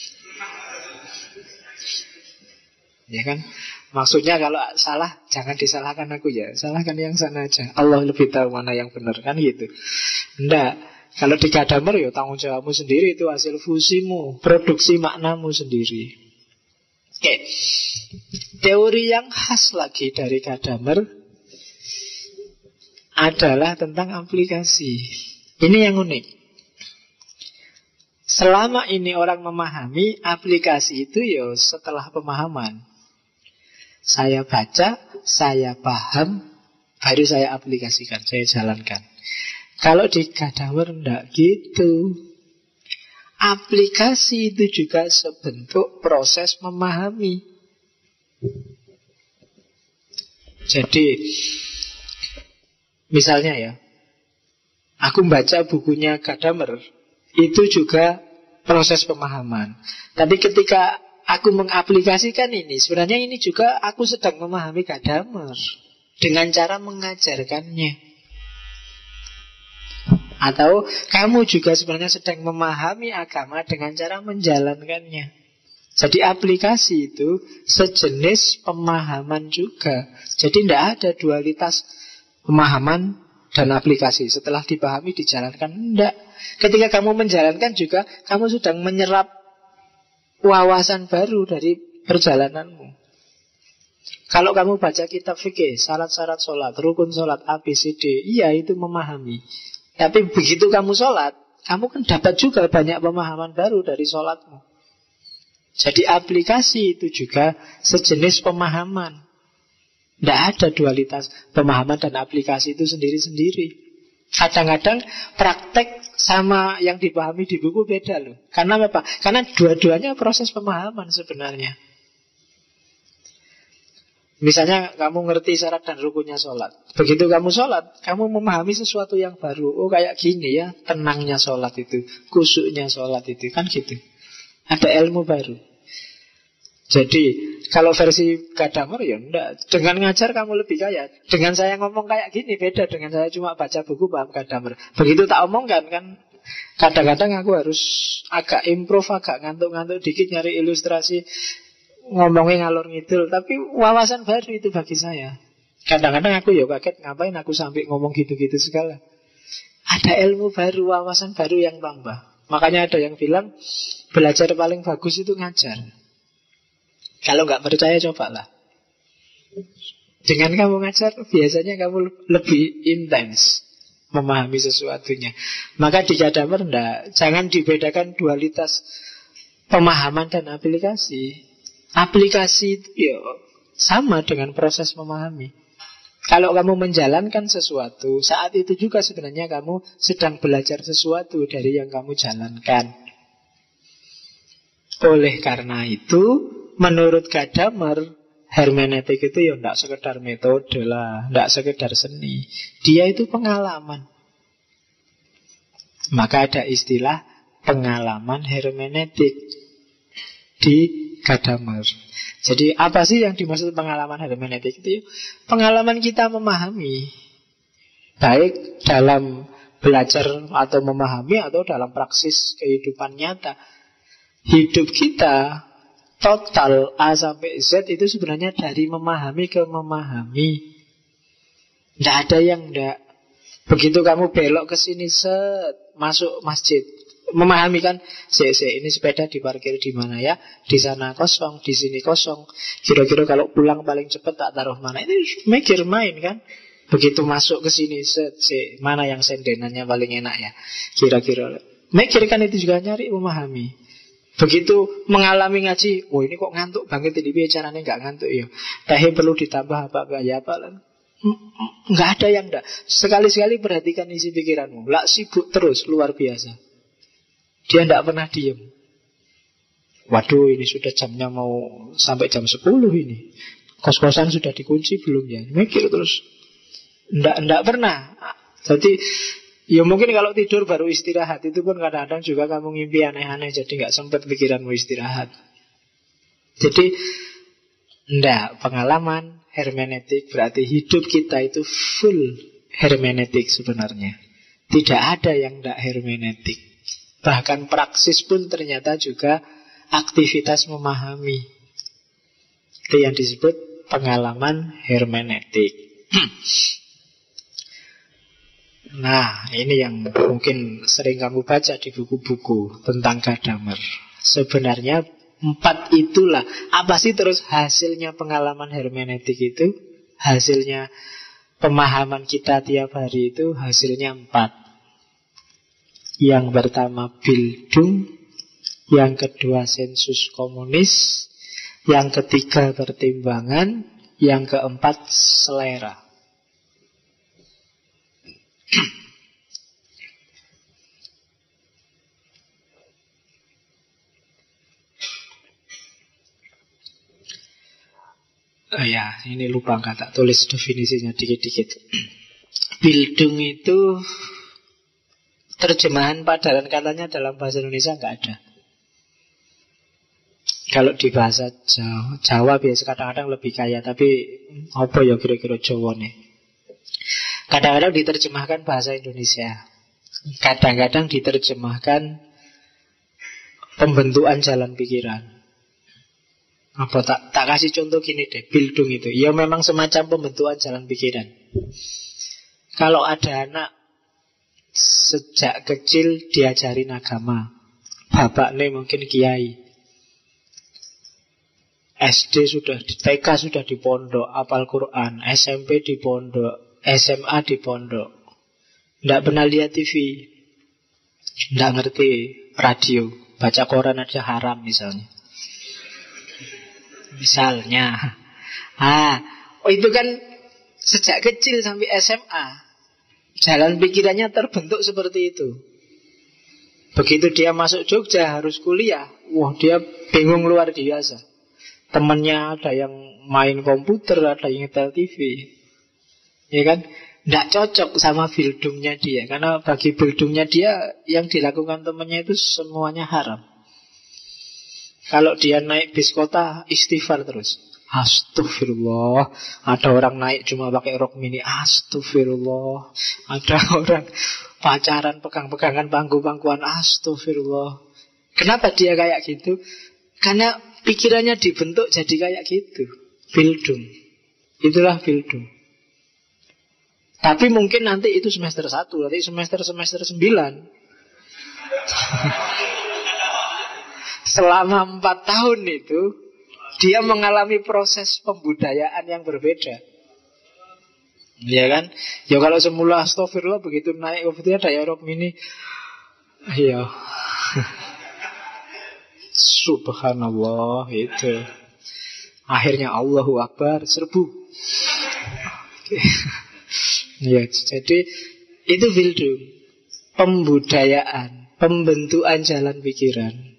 Ya kan? Maksudnya kalau salah jangan disalahkan aku ya, salahkan yang sana aja. Allah lebih tahu mana yang benar kan gitu. Enggak. Kalau di Gadamer ya tanggung jawabmu sendiri, itu hasil fusimu, produksi maknamu sendiri. Oke. Teori yang khas lagi dari Gadamer adalah tentang aplikasi. Ini yang unik. Selama ini orang memahami aplikasi itu ya setelah pemahaman. Saya baca, saya paham, baru saya aplikasikan, saya jalankan. Kalau di Gadamer enggak gitu. Aplikasi itu juga sebentuk proses memahami. Jadi misalnya ya, aku membaca bukunya Gadamer, itu juga proses pemahaman. Tapi ketika aku mengaplikasikan ini, sebenarnya ini juga aku sedang memahami Gadamer dengan cara mengajarkannya. Atau kamu juga sebenarnya sedang memahami agama dengan cara menjalankannya. Jadi aplikasi itu sejenis pemahaman juga. Jadi tidak ada dualitas pemahaman dan aplikasi. Setelah dipahami dijalankan, tidak. Ketika kamu menjalankan juga, kamu sedang menyerap wawasan baru dari perjalananmu. Kalau kamu baca kitab fikih, syarat-syarat sholat, rukun sholat, ABCD, iya itu memahami. Tapi begitu kamu sholat, kamu kan dapat juga banyak pemahaman baru dari sholatmu. Jadi aplikasi itu juga sejenis pemahaman. Tidak ada dualitas pemahaman dan aplikasi itu sendiri-sendiri. Kadang-kadang praktek sama yang dipahami di buku beda loh. Karena apa? Karena dua-duanya proses pemahaman sebenarnya. Misalnya kamu ngerti syarat dan rukunnya sholat. Begitu kamu sholat, kamu memahami sesuatu yang baru. Oh kayak gini ya, tenangnya sholat itu, khusyuknya sholat itu, kan gitu. Ada ilmu baru. Jadi kalau versi Gadamer ya enggak. Dengan ngajar kamu lebih kaya. Dengan saya ngomong kayak gini beda dengan saya cuma baca buku paham Gadamer. Begitu tak omongkan kan, kadang-kadang aku harus agak improve, agak ngantuk-ngantuk dikit nyari ilustrasi, ngomongnya ngalor ngidul. Tapi wawasan baru itu bagi saya. Kadang-kadang aku ya kaget, ngapain aku sampai ngomong gitu-gitu segala. Ada ilmu baru, wawasan baru yang tambah. Makanya ada yang bilang belajar paling bagus itu ngajar. Kalau nggak percaya cobalah. Dengan kamu ngajar biasanya kamu lebih intens memahami sesuatunya. Maka di Gadamer enggak. Jangan dibedakan dualitas pemahaman dan aplikasi. Aplikasi itu ya sama dengan proses memahami. Kalau kamu menjalankan sesuatu, saat itu juga sebenarnya kamu sedang belajar sesuatu dari yang kamu jalankan. Oleh karena itu, menurut Gadamer, hermeneutik itu ya tidak sekedar metode lah, tidak sekedar seni. Dia itu pengalaman. Maka ada istilah pengalaman hermeneutik di Gadamer. Jadi apa sih yang dimaksud pengalaman hermeneutik itu? Pengalaman kita memahami, baik dalam belajar atau memahami atau dalam praksis kehidupan nyata. Hidup kita total A sampai Z itu sebenarnya dari memahami ke memahami. Tidak ada yang tidak. Begitu kamu belok ke sini, set, masuk masjid, memahami kan, ini sepeda diparkir di mana ya, di sana kosong, di sini kosong. Kira-kira kalau pulang paling cepat tak taruh mana? Ini mikir main kan. Begitu masuk ke sini, set, mana yang sendenannya paling enak ya, kira-kira. Mikir kan itu juga nyari memahami. Begitu mengalami ngaji, oh ini kok ngantuk banget ini, bicaranya nggak ngantuk ya. Teh perlu ditambah apa ya apa lah. Nggak ada yang enggak. Sekali-sekali perhatikan isi pikiranmu. Lah sibuk terus, luar biasa. Dia enggak pernah diem. Waduh, ini sudah jamnya mau sampai jam 10 ini. Kos-kosan sudah dikunci belum ya? Mikir terus. Enggak pernah. Jadi ya mungkin kalau tidur baru istirahat, itu pun kadang-kadang juga kamu ngimpi aneh-aneh, jadi nggak sempat pikiranmu istirahat. Jadi enggak, pengalaman hermeneutik berarti hidup kita itu full hermeneutik sebenarnya. Tidak ada yang enggak hermeneutik. Bahkan praksis pun ternyata juga aktivitas memahami. Itu yang disebut pengalaman hermeneutik. Nah, ini yang mungkin sering kamu baca di buku-buku tentang Gadamer. Sebenarnya 4 itulah. Apa sih terus hasilnya pengalaman hermeneutik itu? Hasilnya pemahaman kita tiap hari itu hasilnya 4. Yang pertama Bildung, yang kedua sensus komunis, yang ketiga pertimbangan, yang keempat selera. Ya, ini lupa nggak tak tulis definisinya dikit-dikit. Bildung itu terjemahan padanan katanya dalam bahasa Indonesia nggak ada. Kalau di bahasa Jawa biasa kadang-kadang lebih kaya, tapi apa ya kira-kira Jawa nih? Kadang-kadang diterjemahkan bahasa Indonesia, kadang-kadang diterjemahkan pembentukan jalan pikiran. Apa tak kasih contoh gini deh, Bildung itu ya memang semacam pembentukan jalan pikiran. Kalau ada anak sejak kecil diajarin agama, bapaknya mungkin kiai, SD sudah di TK sudah di pondok, hafal Quran, SMP di pondok, SMA di pondok, nggak pernah lihat TV, nggak ngerti radio, baca koran aja haram misalnya. Itu kan sejak kecil sampai SMA jalan pikirannya terbentuk seperti itu. Begitu dia masuk Jogja harus kuliah, wah dia bingung luar biasa. Temannya ada yang main komputer, ada yang nyetel TV, ya kan? Nggak cocok sama bildungnya dia, karena bagi bildungnya dia yang dilakukan temannya itu semuanya haram. Kalau dia naik bis kota, istighfar terus. Astagfirullah. Ada orang naik cuma pakai rok mini, astagfirullah. Ada orang pacaran pegang-pegangan pangku-pangkuan, astagfirullah. Kenapa dia kayak gitu? Karena pikirannya dibentuk jadi kayak gitu. Bildung. Itulah bildung. Tapi mungkin nanti itu semester 1, nanti semester 9. Selama 4 tahun itu dia mengalami proses pembudayaan yang berbeda. Ya kan? Ya kalau semula astagfirullah, begitu naik kemudian ada rok mini, iya. Subhanallah itu. Akhirnya Allahu Akbar, serbu. Ya, jadi itu bildung, pembudayaan, pembentukan jalan pikiran.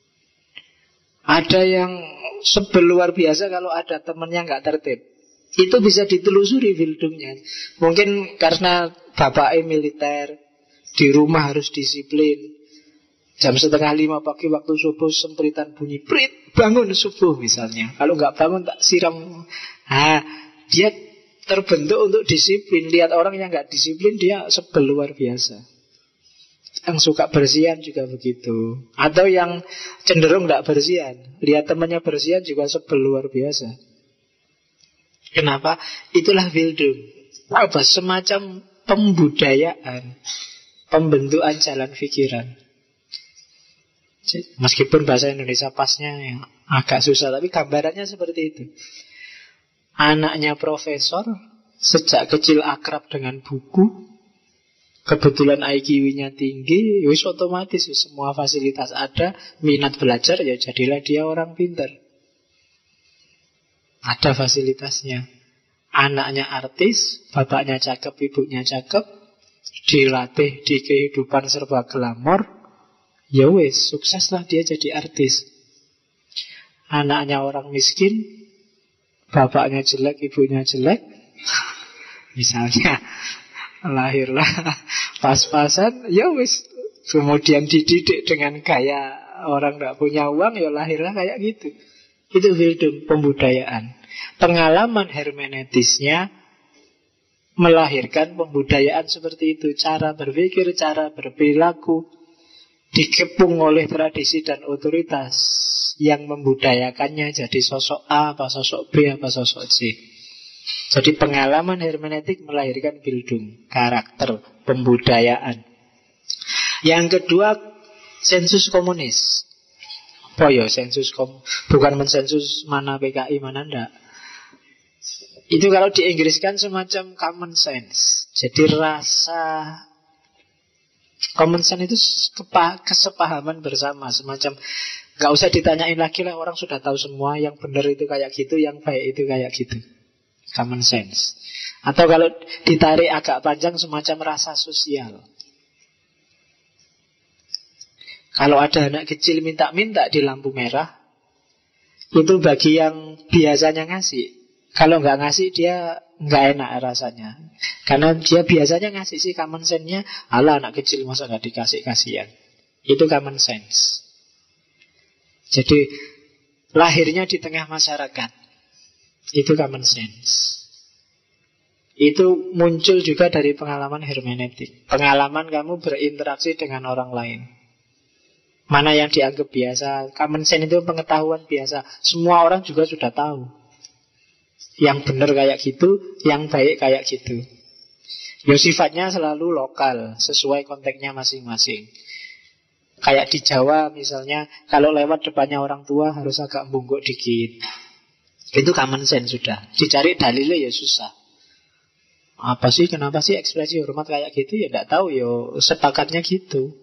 Ada yang sebel luar biasa kalau ada temannya nggak tertib. Itu bisa ditelusuri bildungnya. Mungkin karena bapaknya militer, di rumah harus disiplin. Jam 4:30 pagi waktu subuh sempritan bunyi, prit, bangun subuh misalnya. Kalau nggak bangun tak siram. Dia terbentuk untuk disiplin. Lihat orang yang nggak disiplin, dia sebel luar biasa. Yang suka bersihan juga begitu. Atau yang cenderung tidak bersihan, lihat temannya bersihan juga sebel luar biasa. Kenapa? Itulah bildung. Apa? Semacam pembudayaan, pembentukan jalan pikiran. Meskipun bahasa Indonesia pasnya yang agak susah, tapi gambarannya seperti itu. Anaknya profesor, sejak kecil akrab dengan buku, kebetulan IQ-nya tinggi, wis otomatis semua fasilitas ada, minat belajar, ya jadilah dia orang pintar. Ada fasilitasnya. Anaknya artis, bapaknya cakep, ibunya cakep, dilatih di kehidupan serba glamor, ya wis, sukseslah dia jadi artis. Anaknya orang miskin, bapaknya jelek, ibunya jelek, misalnya lahirlah pas-pasan, ya wis, kemudian dididik dengan gaya orang tidak punya uang, ya lahirlah kayak gitu. Itu Bildung, pembudayaan. Pengalaman hermeneutisnya melahirkan pembudayaan seperti itu. Cara berpikir, cara berperilaku dikepung oleh tradisi dan otoritas yang membudayakannya jadi sosok A, apa sosok B, apa sosok C. Jadi pengalaman hermeneutik melahirkan Bildung, karakter, pembudayaan. Yang kedua, sensus komunis. Apa ya sensus bukan mensensus mana PKI, mana ndak. Itu kalau di Inggris kan semacam common sense. Jadi rasa common sense itu kesepahaman bersama. Semacam gak usah ditanyain lagi lah, orang sudah tahu semua. Yang benar itu kayak gitu, yang baik itu kayak gitu. Common sense. Atau kalau ditarik agak panjang, semacam rasa sosial. Kalau ada anak kecil minta-minta di lampu merah, itu bagi yang biasanya ngasih. Kalau nggak ngasih dia nggak enak rasanya. Karena dia biasanya ngasih sih, common sense-nya, alah anak kecil masa nggak dikasih, kasihan. Itu common sense. Jadi lahirnya di tengah masyarakat. Itu common sense. Itu muncul juga dari pengalaman hermeneutik. Pengalaman kamu berinteraksi dengan orang lain. Mana yang dianggap biasa. Common sense itu pengetahuan biasa. Semua orang juga sudah tahu. Yang benar kayak gitu, yang baik kayak gitu. Ya sifatnya selalu lokal, sesuai konteksnya masing-masing. Kayak di Jawa misalnya, kalau lewat depannya orang tua harus agak bungkuk dikit. Itu common sense sudah. Dicari dalilnya ya susah. Apa sih, kenapa sih ekspresi hormat kayak gitu? Ya tidak tahu, ya sepakatnya gitu.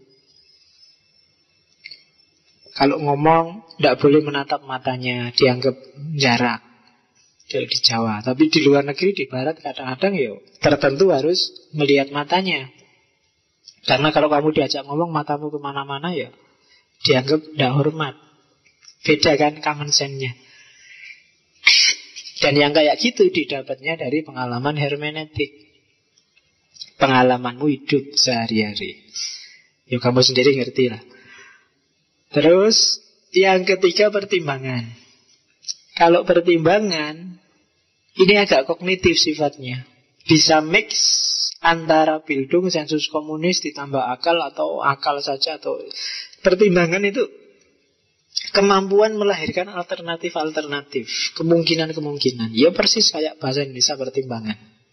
Kalau ngomong tidak boleh menatap matanya, dianggap jarak. Di Jawa. Tapi di luar negeri, di barat kadang-kadang ya tertentu harus melihat matanya. Karena kalau kamu diajak ngomong matamu kemana-mana ya dianggap tidak hormat. Beda kan common sense-nya. Dan yang kayak gitu didapatnya dari pengalaman hermeneutik. Pengalamanmu hidup sehari-hari. Ya kamu sendiri ngerti lah. Terus yang ketiga, pertimbangan. Kalau pertimbangan ini agak kognitif sifatnya. Bisa mix antara Bildung, sensus komunis ditambah akal, atau akal saja, atau pertimbangan itu kemampuan melahirkan alternatif-alternatif, kemungkinan-kemungkinan. Ya persis kayak bahasa Indonesia pertimbangan.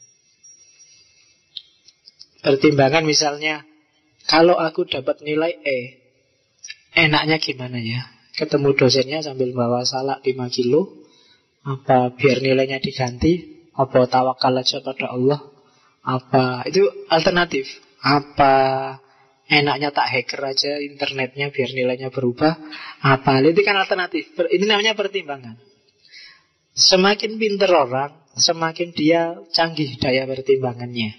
Pertimbangan misalnya, kalau aku dapat nilai E, enaknya gimana ya? Ketemu dosennya sambil bawa salak 5 kilo, apa biar nilainya diganti, apa tawakal aja pada Allah, apa itu alternatif. Apa enaknya tak hacker aja internetnya biar nilainya berubah, apa itu kan alternatif. Ini namanya pertimbangan. Semakin pintar orang, semakin dia canggih daya pertimbangannya.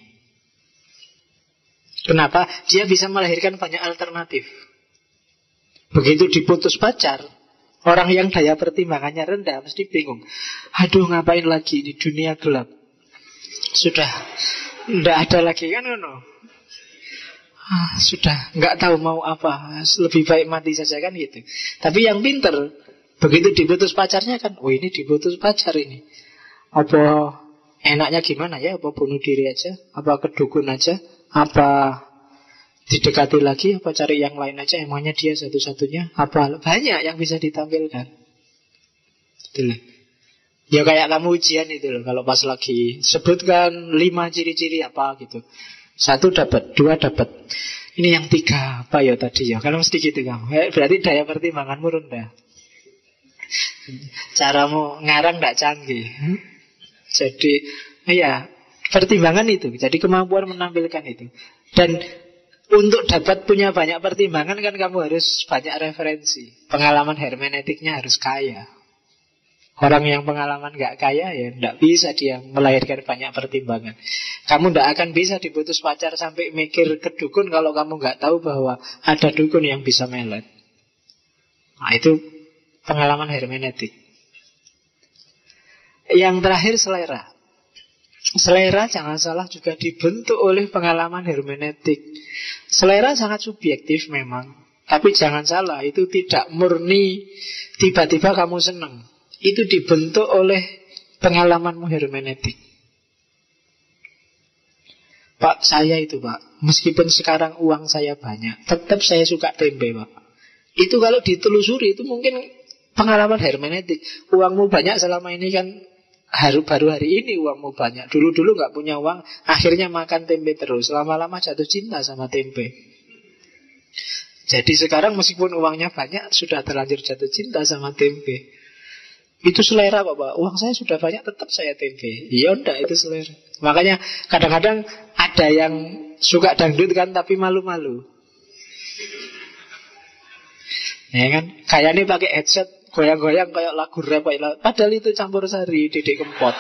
Kenapa? Dia bisa melahirkan banyak alternatif. Begitu diputus pacar, orang yang daya pertimbangannya rendah mesti bingung. Aduh, ngapain lagi di dunia gelap? Sudah tidak ada lagi kan, no? Sudah nggak tahu mau apa, lebih baik mati saja kan gitu. Tapi yang pinter, begitu diputus pacarnya kan, oh ini diputus pacar ini, apa enaknya gimana ya? Apa bunuh diri aja? Apa kedukun aja? Apa didekati lagi? Apa cari yang lain aja? Emangnya dia satu-satunya? Apa banyak yang bisa ditampilkan? Itulah. Ya kayak kamu ujian itu loh. Kalau pas lagi sebutkan 5 ciri-ciri apa gitu, 1 dapat, 2 dapat, ini yang 3 apa ya tadi ya? Kalau mesti gitu kamu. Berarti daya pertimbanganmu rendah. Caramu ngarang tidak canggih. Jadi ya pertimbangan itu. Jadi kemampuan menampilkan itu. Dan untuk dapat punya banyak pertimbangan kan kamu harus banyak referensi. Pengalaman hermeneutiknya harus kaya. Orang yang pengalaman gak kaya ya tidak bisa dia melahirkan banyak pertimbangan. Kamu tidak akan bisa diputus pacar sampai mikir ke dukun kalau kamu gak tahu bahwa ada dukun yang bisa melet. Nah itu pengalaman hermeneutik. Yang terakhir selera. Selera jangan salah juga dibentuk oleh pengalaman hermeneutik. Selera sangat subjektif memang, tapi jangan salah, itu tidak murni tiba-tiba kamu senang. Itu dibentuk oleh pengalamanmu hermeneutik. Pak, saya itu Pak, meskipun sekarang uang saya banyak, tetap saya suka tempe Pak. Itu kalau ditelusuri itu mungkin pengalaman hermeneutik. Uangmu banyak selama ini kan baru hari ini uangmu banyak. Dulu-dulu gak punya uang, akhirnya makan tempe terus. Lama-lama jatuh cinta sama tempe. Jadi sekarang meskipun uangnya banyak, sudah terlanjur jatuh cinta sama tempe. Itu selera kok Pak. Uang saya sudah banyak, tetap saya tempe. Ya enggak, itu selera. Makanya kadang-kadang ada yang suka dangdut kan, tapi malu-malu. Ya kan, kayaknya pakai headset goyang-goyang kayak lagu rap, padahal itu campur sari Dedek Kempot.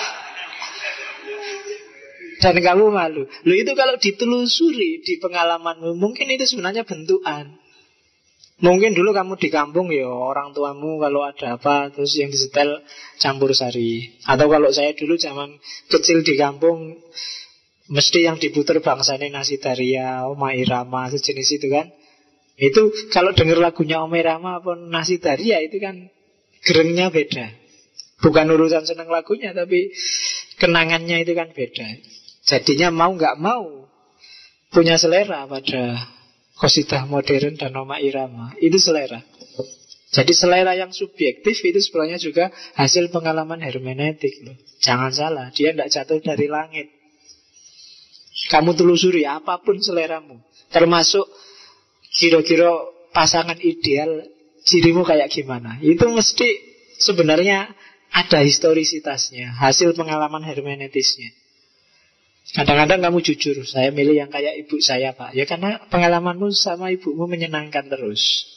Dan kamu malu. Loh itu kalau ditelusuri di pengalamanmu, mungkin itu sebenarnya bentukan. Mungkin dulu kamu di kampung ya orang tuamu kalau ada apa terus yang disetel campur sari. Atau kalau saya dulu zaman kecil di kampung mesti yang diputer bangsane Nasi Daria, Oma Irama, sejenis itu kan. Itu kalau dengar lagunya Oma Irama apa Nasi Daria itu kan gerengnya beda. Bukan urusan seneng lagunya tapi kenangannya itu kan beda. Jadinya mau gak mau punya selera pada qasidah modern dan Oma Irama. Itu selera. Jadi selera yang subjektif itu sebenarnya juga hasil pengalaman hermeneutik loh. Jangan salah, dia tidak jatuh dari langit. Kamu telusuri apapun seleramu, termasuk kira-kira pasangan ideal cirimu kayak gimana. Itu mesti sebenarnya ada historisitasnya, hasil pengalaman hermeneutisnya. Kadang-kadang kamu jujur, saya milih yang kayak ibu saya Pak. Ya karena pengalamanmu sama ibumu menyenangkan terus.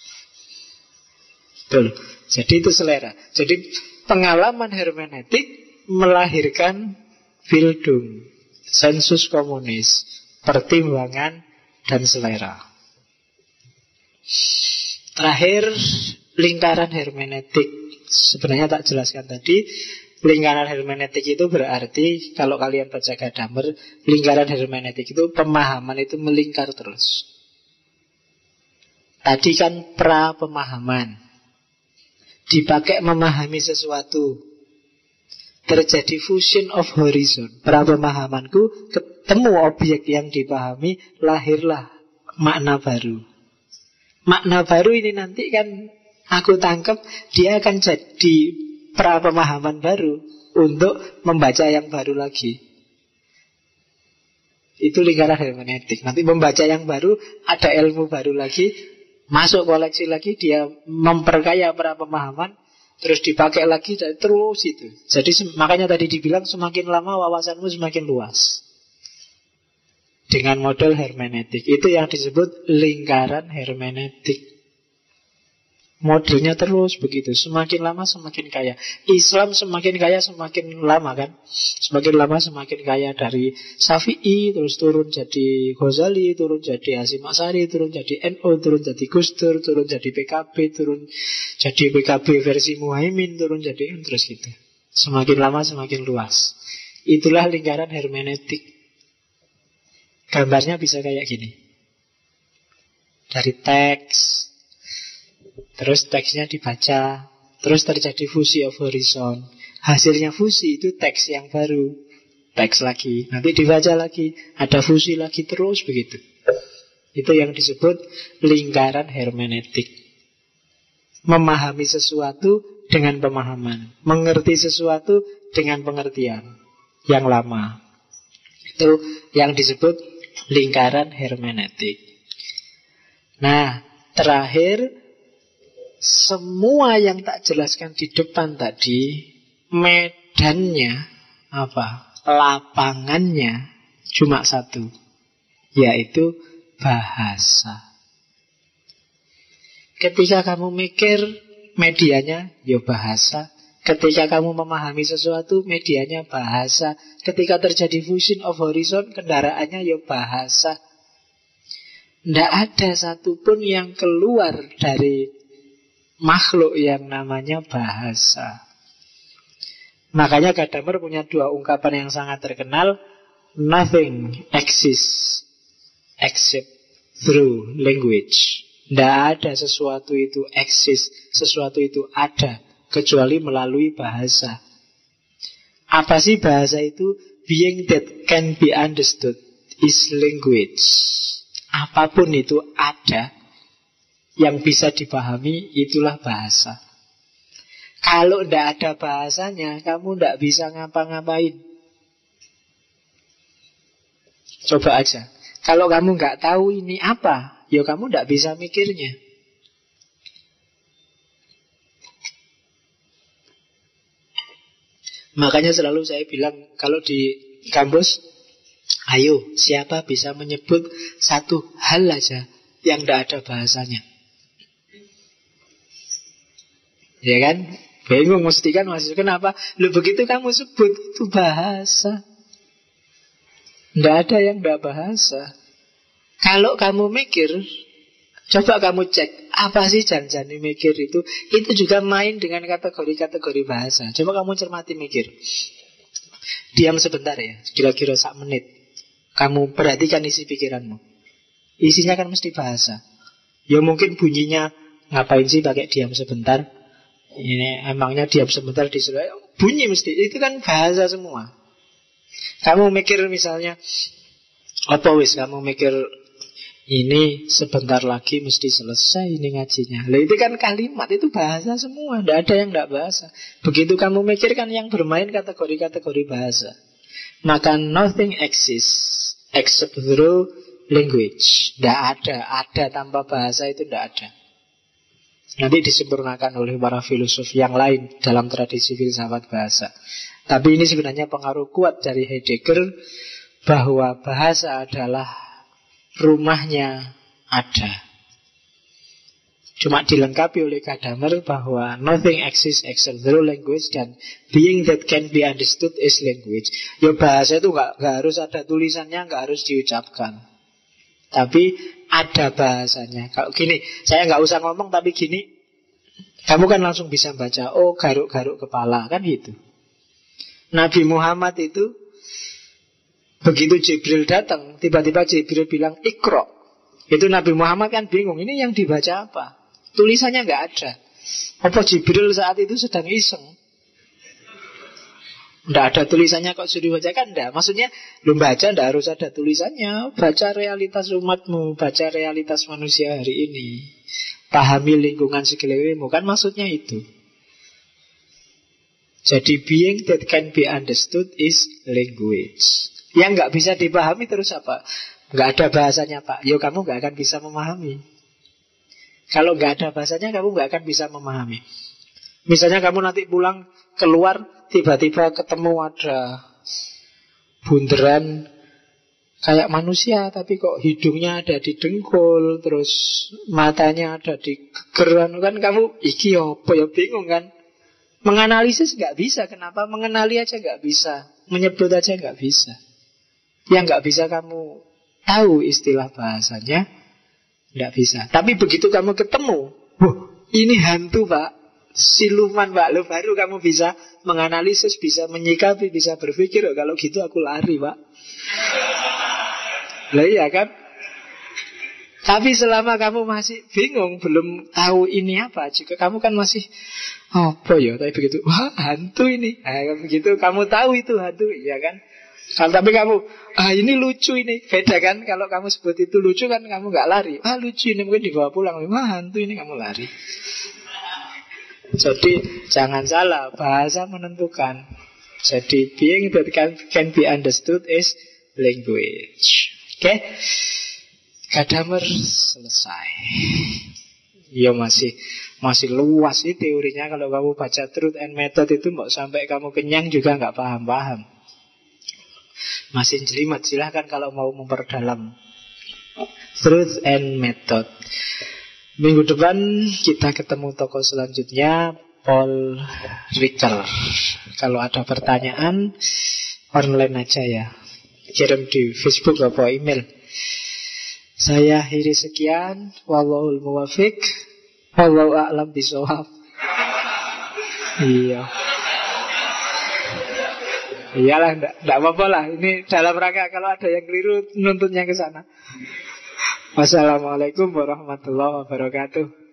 Betul. Jadi itu selera. Jadi pengalaman hermeneutik melahirkan Bildung, sensus komunis, pertimbangan dan selera. Terakhir, lingkaran hermeneutik. Sebenarnya tak jelaskan tadi. Lingkaran hermeneutik itu berarti kalau kalian baca Gadamer, lingkaran hermeneutik itu pemahaman itu melingkar terus. Tadi kan pra pemahaman, dipakai memahami sesuatu, terjadi fusion of horizon. Pra pemahamanku ketemu objek yang dipahami, lahirlah makna baru. Makna baru ini nanti kan aku tangkap dia akan jadi pra pemahaman baru untuk membaca yang baru lagi. Itu lingkaran hermeneutik. Nanti membaca yang baru, ada ilmu baru lagi, masuk koleksi lagi, dia memperkaya pra pemahaman, terus dipakai lagi, terus itu. Jadi makanya tadi dibilang semakin lama wawasanmu semakin luas. Dengan model hermeneutik. Itu yang disebut lingkaran hermeneutik. Modelnya terus begitu. Semakin lama semakin kaya. Islam semakin kaya semakin lama kan. Semakin lama semakin kaya. Dari Syafi'i terus turun jadi Ghazali, turun jadi Hasyim Asy'ari, turun jadi NU, turun jadi Gus Dur, turun jadi PKB, turun jadi PKB versi Muhaimin, turun jadi terus gitu. Semakin lama semakin luas. Itulah lingkaran hermeneutik. Gambarnya bisa kayak gini. Dari teks, terus teksnya dibaca, terus terjadi fusi of horizon. Hasilnya fusi itu teks yang baru. Teks lagi, nanti dibaca lagi, ada fusi lagi, terus begitu. Itu yang disebut lingkaran hermeneutik. Memahami sesuatu dengan pemahaman, mengerti sesuatu dengan pengertian yang lama. Itu yang disebut lingkaran hermeneutik. Nah, terakhir, semua yang tak jelaskan di depan tadi, medannya apa? Lapangannya cuma satu, yaitu bahasa. Ketika kamu mikir, medianya ya bahasa. Ketika kamu memahami sesuatu, medianya bahasa. Ketika terjadi fusion of horizon, kendaraannya ya bahasa. Tidak ada satupun yang keluar dari makhluk yang namanya bahasa. Makanya Gadamer punya dua ungkapan yang sangat terkenal. Nothing exists except through language. Tidak ada sesuatu itu exist, sesuatu itu ada, kecuali melalui bahasa. Apa sih bahasa itu? Being that can be understood is language. Apapun itu ada yang bisa dipahami, itulah bahasa. Kalau tidak ada bahasanya, kamu tidak bisa ngapa-ngapain. Coba aja. Kalau kamu nggak tahu ini apa, ya kamu tidak bisa mikirnya. Makanya selalu saya bilang, kalau di kampus, ayo, siapa bisa menyebut satu hal aja yang tidak ada bahasanya? Ya kan? Bingung mesti kan maksudnya kenapa? Loh begitu kamu sebut, itu bahasa. Tidak ada yang tidak bahasa. Kalau kamu mikir, coba kamu cek, apa sih janjani mikir itu? Itu juga main dengan kategori-kategori bahasa. Coba kamu cermati mikir. Diam sebentar ya, kira-kira 1 menit. Kamu perhatikan isi pikiranmu. Isinya kan mesti bahasa. Ya mungkin bunyinya, ngapain sih pakai diam sebentar? Ini emangnya diam sebentar disuruh, bunyi mesti. Itu kan bahasa semua. Kamu mikir misalnya, apa wis kamu mikir, ini sebentar lagi mesti selesai ini ngajinya. Lah itu kan kalimat, itu bahasa semua. Tidak ada yang tidak bahasa. Begitu kamu mikir kan yang bermain kategori-kategori bahasa. Maka nothing exists except through language. Tidak ada. Ada tanpa bahasa itu tidak ada. Nanti disempurnakan oleh para filosof yang lain dalam tradisi filsafat bahasa. Tapi ini sebenarnya pengaruh kuat dari Heidegger, bahwa bahasa adalah rumahnya ada. Cuma dilengkapi oleh Gadamer bahwa nothing exists except through language, dan being that can be understood is language. Ya bahasa itu gak harus ada tulisannya, gak harus diucapkan, tapi ada bahasanya. Kalau gini, saya gak usah ngomong, tapi gini, kamu kan langsung bisa baca, oh garuk-garuk kepala, kan gitu. Nabi Muhammad itu begitu Jibril datang, tiba-tiba Jibril bilang Iqra. Itu Nabi Muhammad kan bingung, ini yang dibaca apa? Tulisannya nggak ada. Apa Jibril saat itu sedang iseng? Nggak ada tulisannya kok suruh baca, kan enggak. Maksudnya lu baca nggak harus ada tulisannya. Baca realitas umatmu, baca realitas manusia hari ini, pahami lingkungan sekelilingmu, kan maksudnya itu. Jadi being that can be understood is language. Yang nggak bisa dipahami terus apa? Nggak ada bahasanya Pak. Yo kamu nggak akan bisa memahami. Kalau nggak ada bahasanya kamu nggak akan bisa memahami. Misalnya kamu nanti pulang keluar, tiba-tiba ketemu ada bunderan kayak manusia, tapi kok hidungnya ada di dengkul, terus matanya ada di gegeran, kan kamu iki apa ya, bingung kan? Menganalisis nggak bisa. Kenapa? Mengenali aja nggak bisa, menyebut aja nggak bisa. Yang nggak bisa kamu tahu istilah bahasanya, nggak bisa. Tapi begitu kamu ketemu, wah ini hantu Pak, siluman Pak, lo baru kamu bisa menganalisis, bisa menyikapi, bisa berpikir. Oh, kalau gitu aku lari Pak. Lah iya kan? Tapi selama kamu masih bingung, belum tahu ini apa, juga kamu kan masih apa ya, tapi begitu, wah hantu ini, begitu kamu tahu itu hantu, ya kan? Tapi kamu, ini lucu ini, beda kan? Kalau kamu sebut itu lucu kan kamu nggak lari, lucu ini, mungkin dibawa pulang, hantu ini, kamu lari. Jadi jangan salah, bahasa menentukan. Jadi being that can be understood is language. Oke? Gadamer selesai. Ya masih luas sih teorinya. Kalau kamu baca Truth and Method itu mau sampai kamu kenyang juga nggak paham-paham. Masih jelimet. Silahkan kalau mau memperdalam Truth and Method. Minggu depan kita ketemu tokoh selanjutnya, Paul Ricoeur. Kalau ada pertanyaan online aja ya, kirim di Facebook atau email. Saya akhiri sekian. Wallahul muwafiq. Wallahu a'lam bishawab. Iya. Iyalah, enggak apa-apa lah. Ini dalam rangka kalau ada yang keliru nuntutnya ke sana. Wassalamualaikum warahmatullahi wabarakatuh.